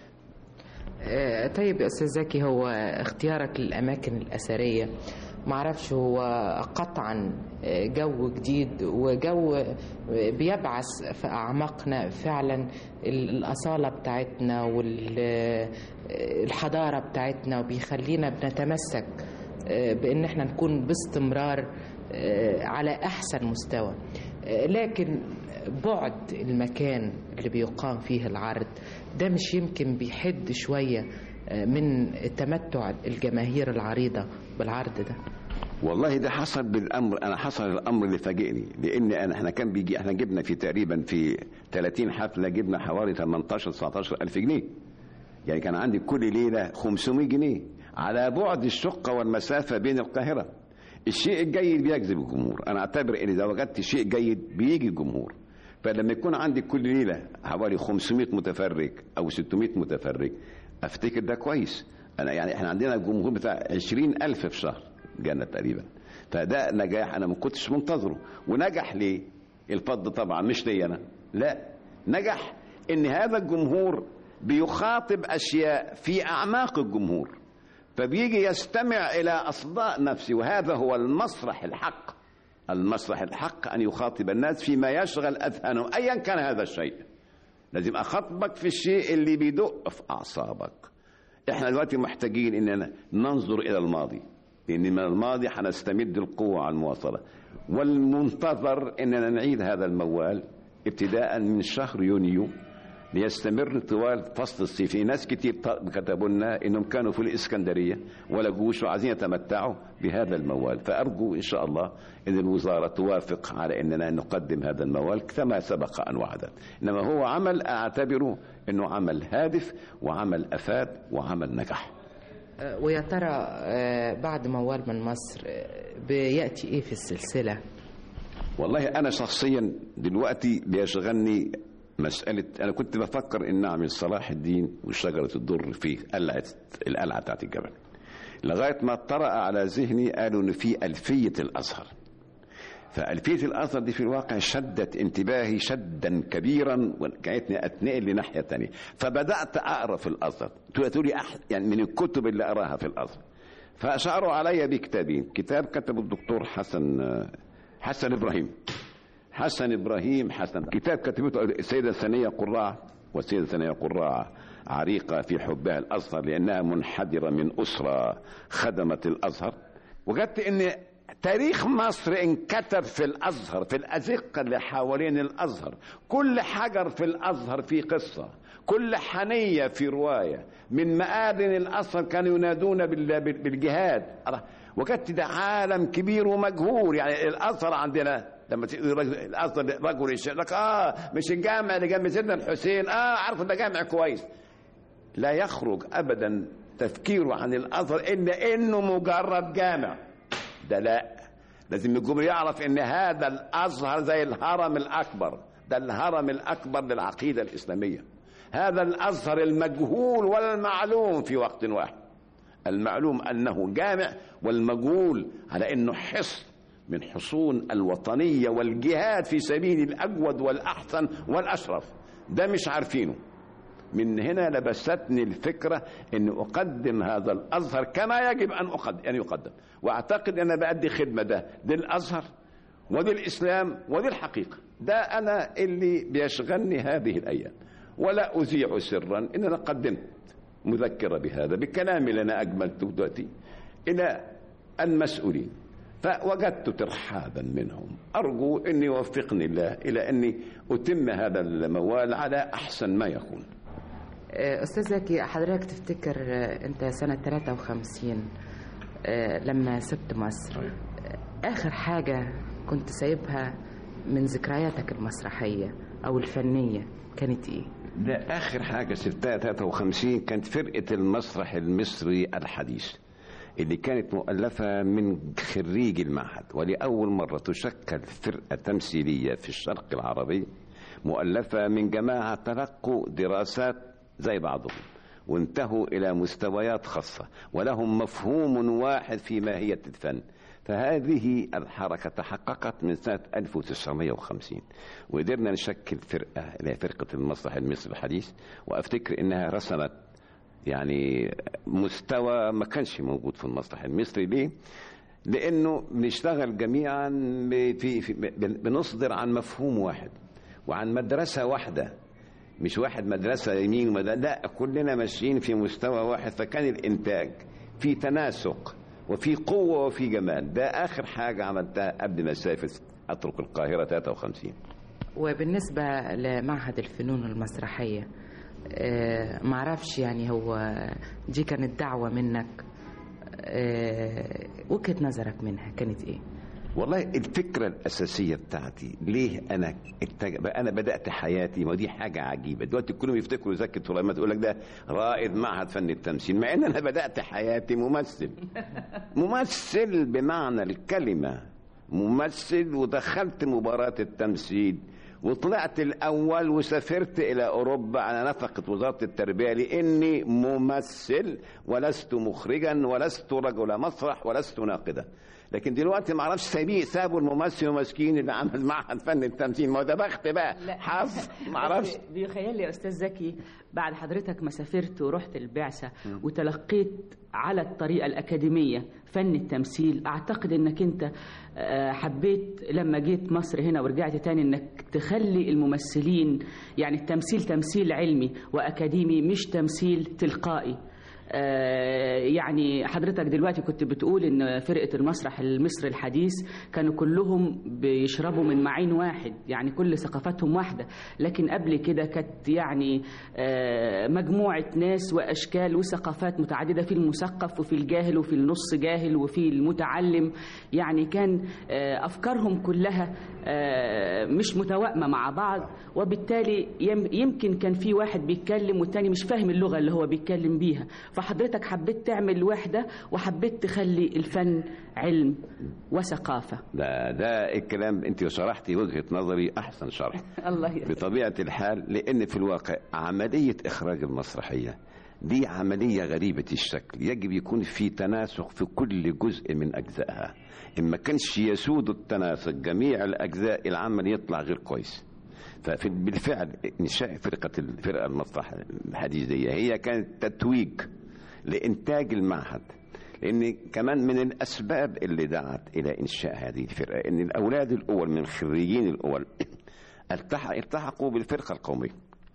آه طيب يا أستاذ زكي، هو اختيارك للأماكن الأثرية معرفش هو قطعا جو جديد وجو بيبعث في أعماقنا فعلا الأصالة بتاعتنا والحضارة بتاعتنا، وبيخلينا بنتمسك بأن احنا نكون باستمرار على أحسن مستوى. لكن بعد المكان اللي بيقام فيه العرض ده مش يمكن بيحد شوية من تمتع الجماهير العريضة بالعرض ده؟ والله ده حصل بالامر، انا حصل الامر اللي فاجئني، لان انا احنا كان بيجي احنا جبنا في تقريبا في ثلاثين حفله جبنا حوالي ثمانية عشر تسعة عشر الف جنيه، يعني كان عندي كل ليله خمسمائة جنيه على بعد الشقه والمسافه بين القاهره. الشيء الجيد بيجذب الجمهور. انا اعتبر ان اذا وجدت شيء جيد بيجي الجمهور. فلما يكون عندي كل ليله حوالي خمسمائة متفرج او ستمائة متفرج افتكر ده كويس. انا يعني احنا عندنا الجمهور بتاع عشرين ألف في شهر جنة تقريبا. فده نجاح انا ما كنتش منتظره. ونجح ليه؟ الفضل طبعا مش لي انا، لا، نجح ان هذا الجمهور بيخاطب اشياء في اعماق الجمهور، فبيجي يستمع الى اصداء نفسه. وهذا هو المسرح الحق. المسرح الحق ان يخاطب الناس فيما يشغل اذهانهم ايا كان هذا الشيء. لازم اخاطبك في الشيء اللي بيدق في اعصابك. احنا دلوقتي محتاجين اننا ننظر الى الماضي، لان من الماضي هنستمد القوه على المواصله. والمنتظر اننا نعيد هذا الموال ابتداء من شهر يونيو ليستمر طوال فصل الصيف. في ناس كتير كتبوا لنا انهم كانوا في الاسكندريه ولا جوش وعايزين يتمتعوا بهذا الموال. فارجو ان شاء الله ان الوزاره توافق على اننا نقدم هذا الموال كما سبق ان وعدت. انما هو عمل اعتبره انه عمل هادف وعمل افاد وعمل نجح. ويا ترى بعد موال من مصر بياتي ايه في السلسله؟ والله انا شخصيا دلوقتي بيشغلني مسألة. أنا كنت بفكر إن أعمل صلاح الدين وشجرة الدر في قلعة القلعة بتاعت الجبل، لغاية ما طرأ على ذهني قالوا إن في ألفية الأزهر. فألفية الأزهر دي في الواقع شدت انتباهي شدا كبيرا وكانتني أتنقل لناحية تانية. فبدأت أقرأ في الأزهر. تقولي أح... يعني من الكتب اللي أراها في الأزهر. فأشاروا علي بكتابين. كتاب كتبه الدكتور حسن حسن إبراهيم حسن إبراهيم حسن كتاب كتبته السيدة ثانية قراع. والسيدة ثانية قراع عريقة في حبها الأزهر لأنها منحدرة من أسرة خدمت الأزهر. وجدت أن تاريخ مصر انكتب في الأزهر، في الأزقة اللي حوالين الأزهر. كل حجر في الأزهر في قصة، كل حنية في رواية. من مآذن الأزهر كانوا ينادون بالجهاد. وجدت ده عالم كبير ومجهول. يعني الأزهر عندنا لما الأزهر رجل يقول لك اه مش الجامع اللي جنب سيدنا الحسين، اه عارف ده جامع كويس. لا يخرج ابدا تفكيره عن الأزهر الا انه مجرد جامع. ده لا، لازم الجمهور يعرف ان هذا الأزهر زي الهرم الأكبر. ده الهرم الأكبر للعقيدة الإسلامية. هذا الأزهر المجهول والمعلوم في وقت واحد. المعلوم أنه جامع، والمجهول على أنه حصن من حصون الوطنية والجهاد في سبيل الأجود والأحسن والأشرف. ده مش عارفينه. من هنا لبستني الفكرة أن أقدم هذا الأزهر كما يجب أن أقدم أن يقدم. وأعتقد أن بأدي خدمة ده للأزهر وللإسلام وللحقيقة. ده أنا اللي بيشغلني هذه الأيام. ولا أذيع سرا إن أنا قدمت مذكرة بهذا بكلام اللي أنا أجملته دلوقتي إلى المسؤولين، فوجدت ترحابا منهم. أرجو أن يوفقني الله إلى أني أتم هذا الموال على أحسن ما يكون. أستاذ زكي، حضرتك تفتكر أنت سنة ثلاثة وخمسين لما سبت مصر، آخر حاجة كنت سايبها من ذكرياتك المسرحية أو الفنية كانت إيه؟ ده آخر حاجة سبتها ثلاثة وخمسين كانت فرقة المسرح المصري الحديث اللي كانت مؤلفة من خريج المعهد. ولأول مرة تشكل فرقة تمثيلية في الشرق العربي مؤلفة من جماعة تلقوا دراسات زي بعضهم وانتهوا إلى مستويات خاصة ولهم مفهوم واحد في ماهية الفن. فهذه الحركة تحققت من سنة ألف وتسعمائة وخمسين وقدرنا نشكل فرقة اللي هي فرقة المسرح المصري الحديث. وأفتكر إنها رسمت يعني مستوى ما كانش موجود في المسرح المصري. ليه؟ لأنه بنشتغل جميعا في, في بنصدر عن مفهوم واحد وعن مدرسة واحدة، مش واحد مدرسة يمين ومدرسة، لا، كلنا ماشيين في مستوى واحد. فكان الإنتاج في تناسق وفي قوة وفي جمال. ده آخر حاجة عملتها قبل ما أسافر أترك القاهرة ثلاثة وخمسين. وبالنسبة لمعهد الفنون المسرحية، أه معرفش يعني هو دي كانت دعوة منك، أه وجهة نظرك منها كانت ايه؟ والله الفكرة الأساسية بتاعتي ليه أنا اتج... أنا بدأت حياتي، ما دي حاجة عجيبة. دلوقتي كلهم يفتكروا زكي طول ما تقول لك ده رائد معهد فن التمثيل، مع إن أنا بدأت حياتي ممثل. ممثل بمعنى الكلمة، ممثل، ودخلت مباراة التمثيل وطلعت الأول وسافرت إلى أوروبا على نفقة وزارة التربية لأني ممثل ولست مخرجا ولست رجل مسرح ولست ناقدا. لكن دلوقتي ما اعرفش سايبين سابوا الممثل ومسكين اللي عمل معهد فن التمثيل، ما هو ده بخت بقى حظ ما اعرفش. بيخيل لي يا استاذ زكي بعد حضرتك ما سافرت ورحت البعثه وتلقيت على الطريقه الاكاديميه فن التمثيل، اعتقد انك انت حبيت لما جيت مصر هنا ورجعت تاني انك تخلي الممثلين يعني التمثيل تمثيل علمي واكاديمي مش تمثيل تلقائي. آه يعني حضرتك دلوقتي كنت بتقول ان فرقة المسرح المصري الحديث كانوا كلهم بيشربوا من معين واحد، يعني كل ثقافتهم واحدة، لكن قبل كده كانت يعني آه مجموعة ناس واشكال وثقافات متعددة، في المثقف وفي الجاهل وفي النص جاهل وفي المتعلم، يعني كان آه افكارهم كلها آه مش متوائمة مع بعض، وبالتالي يمكن كان في واحد بيتكلم والتاني مش فاهم اللغة اللي هو بيتكلم بيها. فحضرتك حبيت تعمل وحدة وحبيت تخلي الفن علم وثقافة. ده ده الكلام انت شرحتي وجهة نظري احسن شرح. الله يسلمك. بطبيعة الحال لان في الواقع عملية اخراج المسرحية دي عملية غريبة الشكل، يجب يكون في تناسق في كل جزء من اجزائها، ان ما كانش يسود التناسق جميع الاجزاء العمل يطلع غير كويس. فبالفعل انشاء فرقه الفرقه المسرح الحديث دي هي كانت تتويج لانتاج المعهد، لان كمان من الاسباب اللي دعت الى انشاء هذه الفرقه ان الاولاد الاول من خريجين الاول التحقوا بالفرقه القوميه،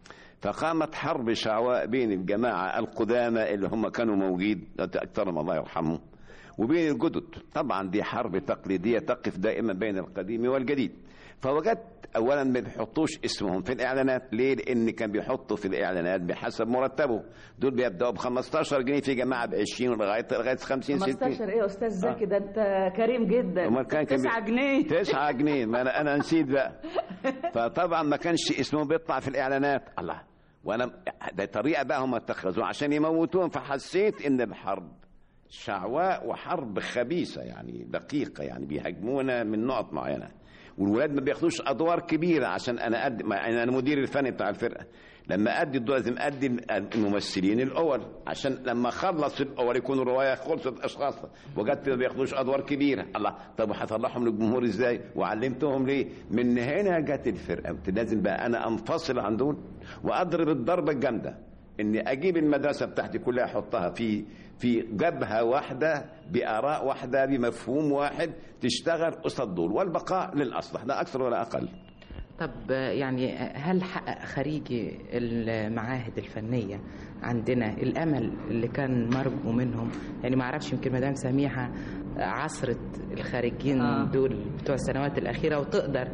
فقامت حرب شعواء بين الجماعه القدامى اللي هم كانوا موجود اكثرهم الله يرحمهم وبين الجدد. طبعا دي حرب تقليديه تقف دائما بين القديم والجديد. فوجدت اولا ما بيحطوش اسمهم في الاعلانات، ليه؟ لان كان بيحطوا في الاعلانات بحسب مرتبه، دول بيبداوا ب خمستاشر جنيه، في جماعه ب عشرين لغايه لغايه خمسين ستين. خمستاشر ايه يا استاذ زكي؟ ده انت كريم جدا. تسعة جنيه. تسعة جنيه، ما انا انا نسيت بقى. فطبعا ما كانش اسمهم بيطلع في الاعلانات. الله، وانا ده طريقه بقى هم اتخذوها عشان يموتوهم. فحسيت ان الحرب شعواء وحرب خبيثه يعني دقيقه، يعني بيهاجمونا من نقط معينه، والولاد ما بياخدوش ادوار كبيره عشان انا ادي، انا مدير الفني بتاع الفرقه، لما ادي الدور لازم ادي الممثلين الاول عشان لما خلص الاول يكون الروايه خلصت اشخاص. وجدت ما بياخدوش ادوار كبيره. الله، طب وهطلعهم للجمهور ازاي؟ وعلمتهم ليه؟ من هنا جت الفرقه. لازم بقى انا انفصل عن دول واضرب الضربه الجامده، اني اجيب المدرسه بتاعتي كلها احطها في في جبهه واحده باراء واحده بمفهوم واحد تشتغل قصاد دول، والبقاء للاصلح، لا اكثر ولا اقل. طب يعني هل حقق خريجي المعاهد الفنيه عندنا الامل اللي كان مرجو منهم؟ يعني ما اعرفش، يمكن مدام سميحه عصرت الخارجين آه. دول بتوع السنوات الاخيره وتقدر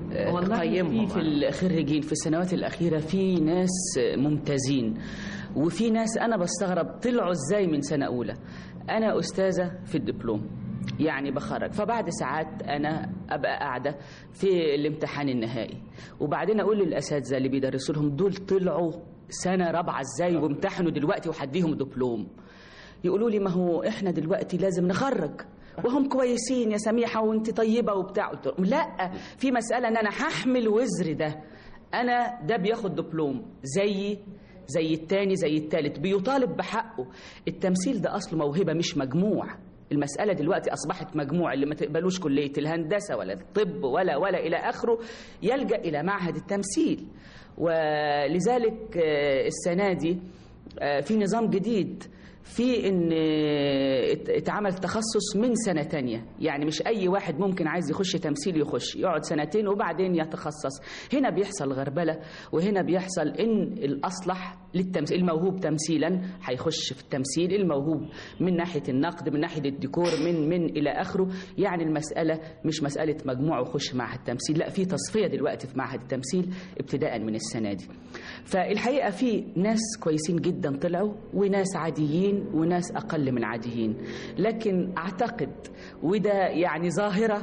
والله. في الخريجين في السنوات الأخيرة في ناس ممتازين، وفي ناس أنا بستغرب طلعوا إزاي من سنة أولى. أنا أستاذة في الدبلوم، يعني بخرج، فبعد ساعات أنا أبقى قاعدة في الامتحان النهائي، وبعدين أقول للأساتذة اللي بيدرسوا لهم دول طلعوا سنة رابعة إزاي وامتحنوا دلوقتي وحديهم دبلوم؟ يقولوا لي ما هو إحنا دلوقتي لازم نخرج وهم كويسين يا سميحة وانت طيبة وبتاع. قلت لهم لا، في مسألة ان انا هحمل وزر ده، انا ده بياخد دبلوم زي زي التاني زي التالت، بيطالب بحقه. التمثيل ده اصله موهبة مش مجموع. المسألة دلوقتي أصبحت مجموع، اللي ما تقبلوش كلية الهندسة ولا الطب ولا ولا إلى آخره يلجأ إلى معهد التمثيل. ولذلك السنة دي في نظام جديد في ان اتعمل تخصص من سنة تانية، يعني مش اي واحد ممكن عايز يخش تمثيل يخش يقعد سنتين وبعدين يتخصص. هنا بيحصل غربلة، وهنا بيحصل ان الاصلح للتمثيل الموهوب تمثيلا هيخش في التمثيل، الموهوب من ناحية النقد من ناحية الديكور من من الى اخره. يعني المسألة مش مسألة مجموعة وخش معهد التمثيل، لا، في تصفية دلوقتي في معهد التمثيل ابتداء من السنة دي. فالحقيقة في ناس كويسين جدا طلعوا، وناس عاديين وناس أقل من عاديين، لكن أعتقد وده يعني ظاهرة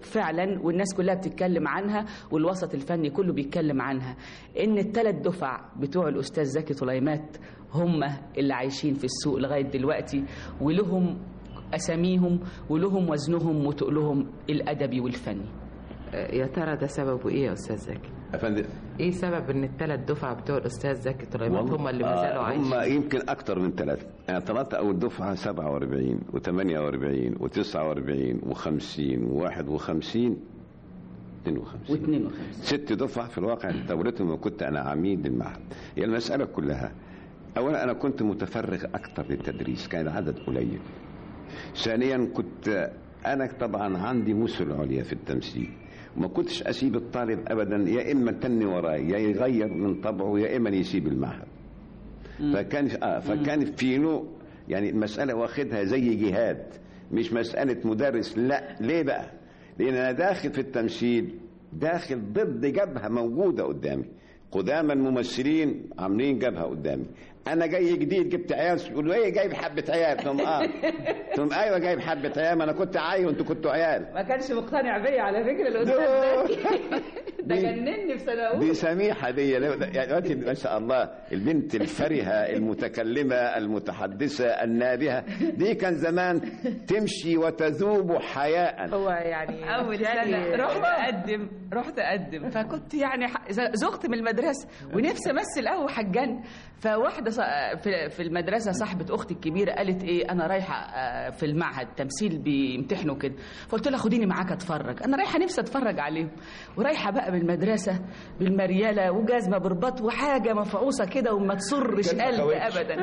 فعلا والناس كلها بتتكلم عنها والوسط الفني كله بيتكلم عنها، ان الثلاث دفع بتوع الاستاذ زكي طليمات هم اللي عايشين في السوق لغايه دلوقتي، ولهم اساميهم ولهم وزنهم وتقلهم الادبي والفني. يا ترى ده سببه ايه يا استاذ زكي؟ افندم، ايه سبب ان الثلاث دفعه بتوع الاستاذ زكي طليمات هم اللي ما زالوا عايشين؟ هم يمكن اكتر من ثلاثه، يعني طلعت اول دفعه سبعة وأربعين وثمانية وأربعين وتسعة وأربعين وخمسين وواحد وخمسين اثنين وخمسين واثنين وخمسين ست دفع في الواقع دورتهم، وكنت انا عميد للمعهد. هي يعني المساله كلها، اولا انا كنت متفرغ اكتر للتدريس، كان العدد قليل. ثانيا كنت انا طبعا عندي مثل عليا في التمثيل، وما كنتش اسيب الطالب ابدا، يا اما تني وراي يا يغير من طبعه يا اما يسيب المعهد. فكان اه فكان في له يعني المساله واخدها زي جهاد، مش مساله مدرس، لا. ليه بقى؟ لان انا داخل في التمثيل داخل ضد جبهه موجوده قدامي، قدام الممثلين عاملين جبهه قدامي، انا جاي جديد جبت عيال يقولوا ايه جايب حبه عيال، ثم اه ثم ايوه جايب حبه عيال، ما انا كنت عيل وانتوا كنتوا عيال. ما كانش مقتنع بيا على فكره الاستاذ زكي ده جنني في سنه اولى. دي سميحه دي يعني دلوقتي ما شاء الله البنت الفرهه المتكلمه المتحدثه النابهه دي كان زمان تمشي وتذوب حياء. هو يعني اول سنه رحت اقدم رحت اقدم فكنت يعني زغت من المدرسه ونفسي امثل قوي حجان. فواحده في المدرسه صاحبه اختي الكبيره قالت ايه انا رايحه في المعهد تمثيل بيمتحنوا كده، فقلت لها خديني معاك اتفرج، انا رايحه نفسي اتفرج عليهم. ورايحه بقى بالمدرسه بالمرياله وجزمه برباط وحاجه مفعوصه كده وما تسرش قلب ابدا.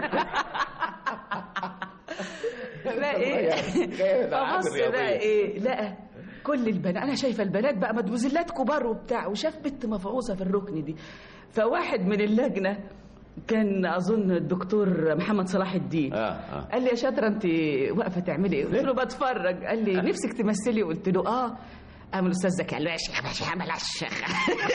بقى ايه فبص بقى ايه لا كل البنات، انا شايفه البنات بقى مدموزلات كبار وبتاع، وشاف بنت مفعوصه في الركن دي. فواحد من اللجنه كان اظن الدكتور محمد صلاح الدين آه آه. قال لي يا شاطره انت واقفه تعملي ايه؟ قلت له بتفرج. قال لي نفسك تمثلي؟ قلت له اه. قام الاستاذ زكي قال له يا شيخ ماشي عمل على الشيخ.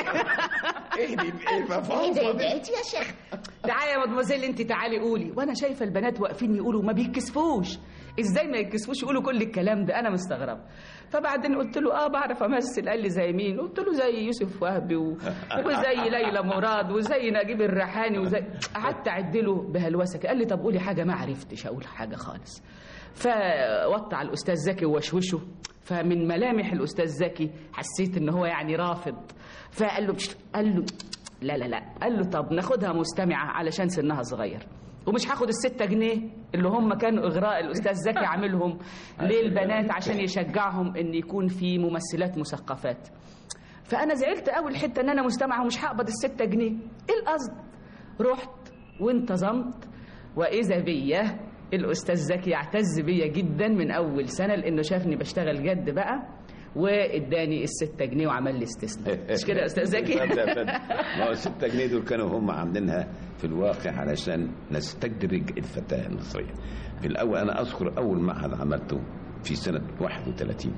ايه دي ايه مفعوصه دي يا شيخ؟ تعالي يا مدموزيل انت تعالي قولي. وانا شايفه البنات واقفين يقولوا ما بيتكسفوش، ازاي ما يتكسفوش يقولوا كل الكلام ده؟ انا مستغرب. فبعدين قلت له اه بعرف امثل. قال لي زي مين؟ قلت له زي يوسف وهبي و... وزي ليلى مراد وزي نجيب الريحاني وزي قعدت اعد له بهلوسه. قال لي طب قولي حاجه. ما عرفتش اقول حاجه خالص. فوطع الاستاذ زكي ووشوشه، فمن ملامح الاستاذ زكي حسيت ان هو يعني رافض. فقال له قال له لا لا لا. قال له طب ناخدها مستمعه علشان سنها صغير، ومش هاخد الستة جنيه اللي هم كانوا اغراء الاستاذ زكي عاملهم للبنات عشان يشجعهم ان يكون في ممثلات مثقفات. فانا زعلت اول حته ان انا مستمعه ومش هقبض الستة جنيه. ايه القصد؟ رحت وانتظمت، واذا بيا الاستاذ زكي يعتز بيا جدا من اول سنه لانه شافني بشتغل جد بقى، واداني الستة جنيه وعمل لي استثناء. مش كده يا استاذ زكي؟ ما هو الستة جنيه دول كانوا هم عاملينها في الواقع علشان نستدرج الفتاه المصريه. في الاول انا اذكر اول معهد عملته في سنه واحد وثلاثين،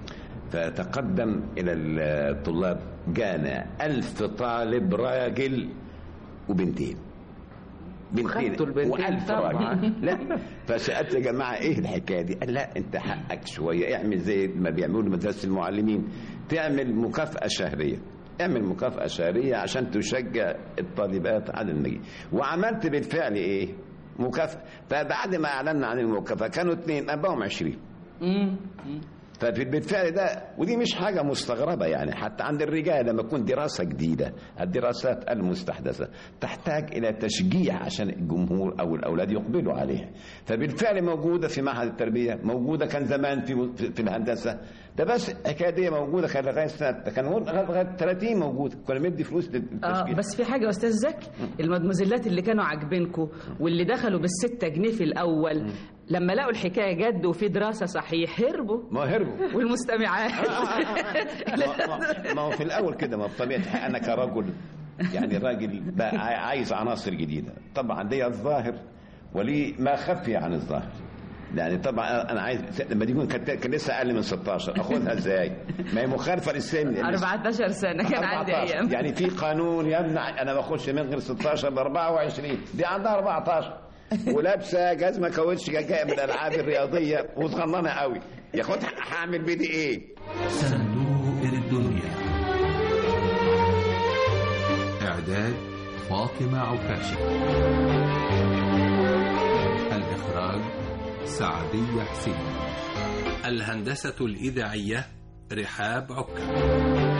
فتقدم الى الطلاب جانا ألف طالب راجل وبنتين بنتين وألف راجل. لا فسألت يا جماعة ايه الحكاية دي؟ قال لا انت حقك شوية، اعمل زي ما بيعملوا مدرسة المعلمين، تعمل مكافأة شهرية، اعمل مكافأة شهرية عشان تشجع الطالبات على المجيء. وعملت بالفعل ايه مكافأة. فبعد ما اعلنا عن المكافأة كانوا اثنين اباهم عشرين. فبالفعل ده، ودي مش حاجة مستغربة يعني، حتى عند الرجال لما تكون دراسة جديدة، الدراسات المستحدثة تحتاج إلى تشجيع عشان الجمهور أو الأولاد يقبلوا عليها. فبالفعل موجودة في معهد التربية، موجودة كان زمان في في الهندسة. ده بس الحكاية دي موجودة كان لغاية سنة، كان لغاية ثلاثين موجودة، كنا بندي فلوس للتشجيع. اه بس في حاجة يا أستاذ زكي، المدموزيلات اللي كانوا عاجبينكم واللي دخلوا بالستة جنيه في الأول م. لما لقوا الحكايه جد وفي دراسه صحيح هربوا. ما هربوا والمستمعات. ما هو في الاول كده، ما بطبيعتي انا كرجل يعني راجل بقى عايز عناصر جديده. طبعا دي الظاهر ولي ما خفي عن الظاهر. يعني طبعا انا عايز لما دي يكون كان لسه اقل من ستاشر اخدها ازاي؟ ما هي مخالفه للسن. أربعتاشر سنه كان عندي ايام. يعني في قانون يمنع انا بخش من غير ستاشر ل أربعة وعشرين، دي عندها أربعتاشر ولابسه جزمه كاوتش جايه من الالعاب الرياضيه وصغننه قوي، ياخدها هعمل بيدي ايه؟ صندوق الإعداد فاطمة عكاشة. الإخراج سعدية حسين. الهندسة الإذاعية رحاب عكا.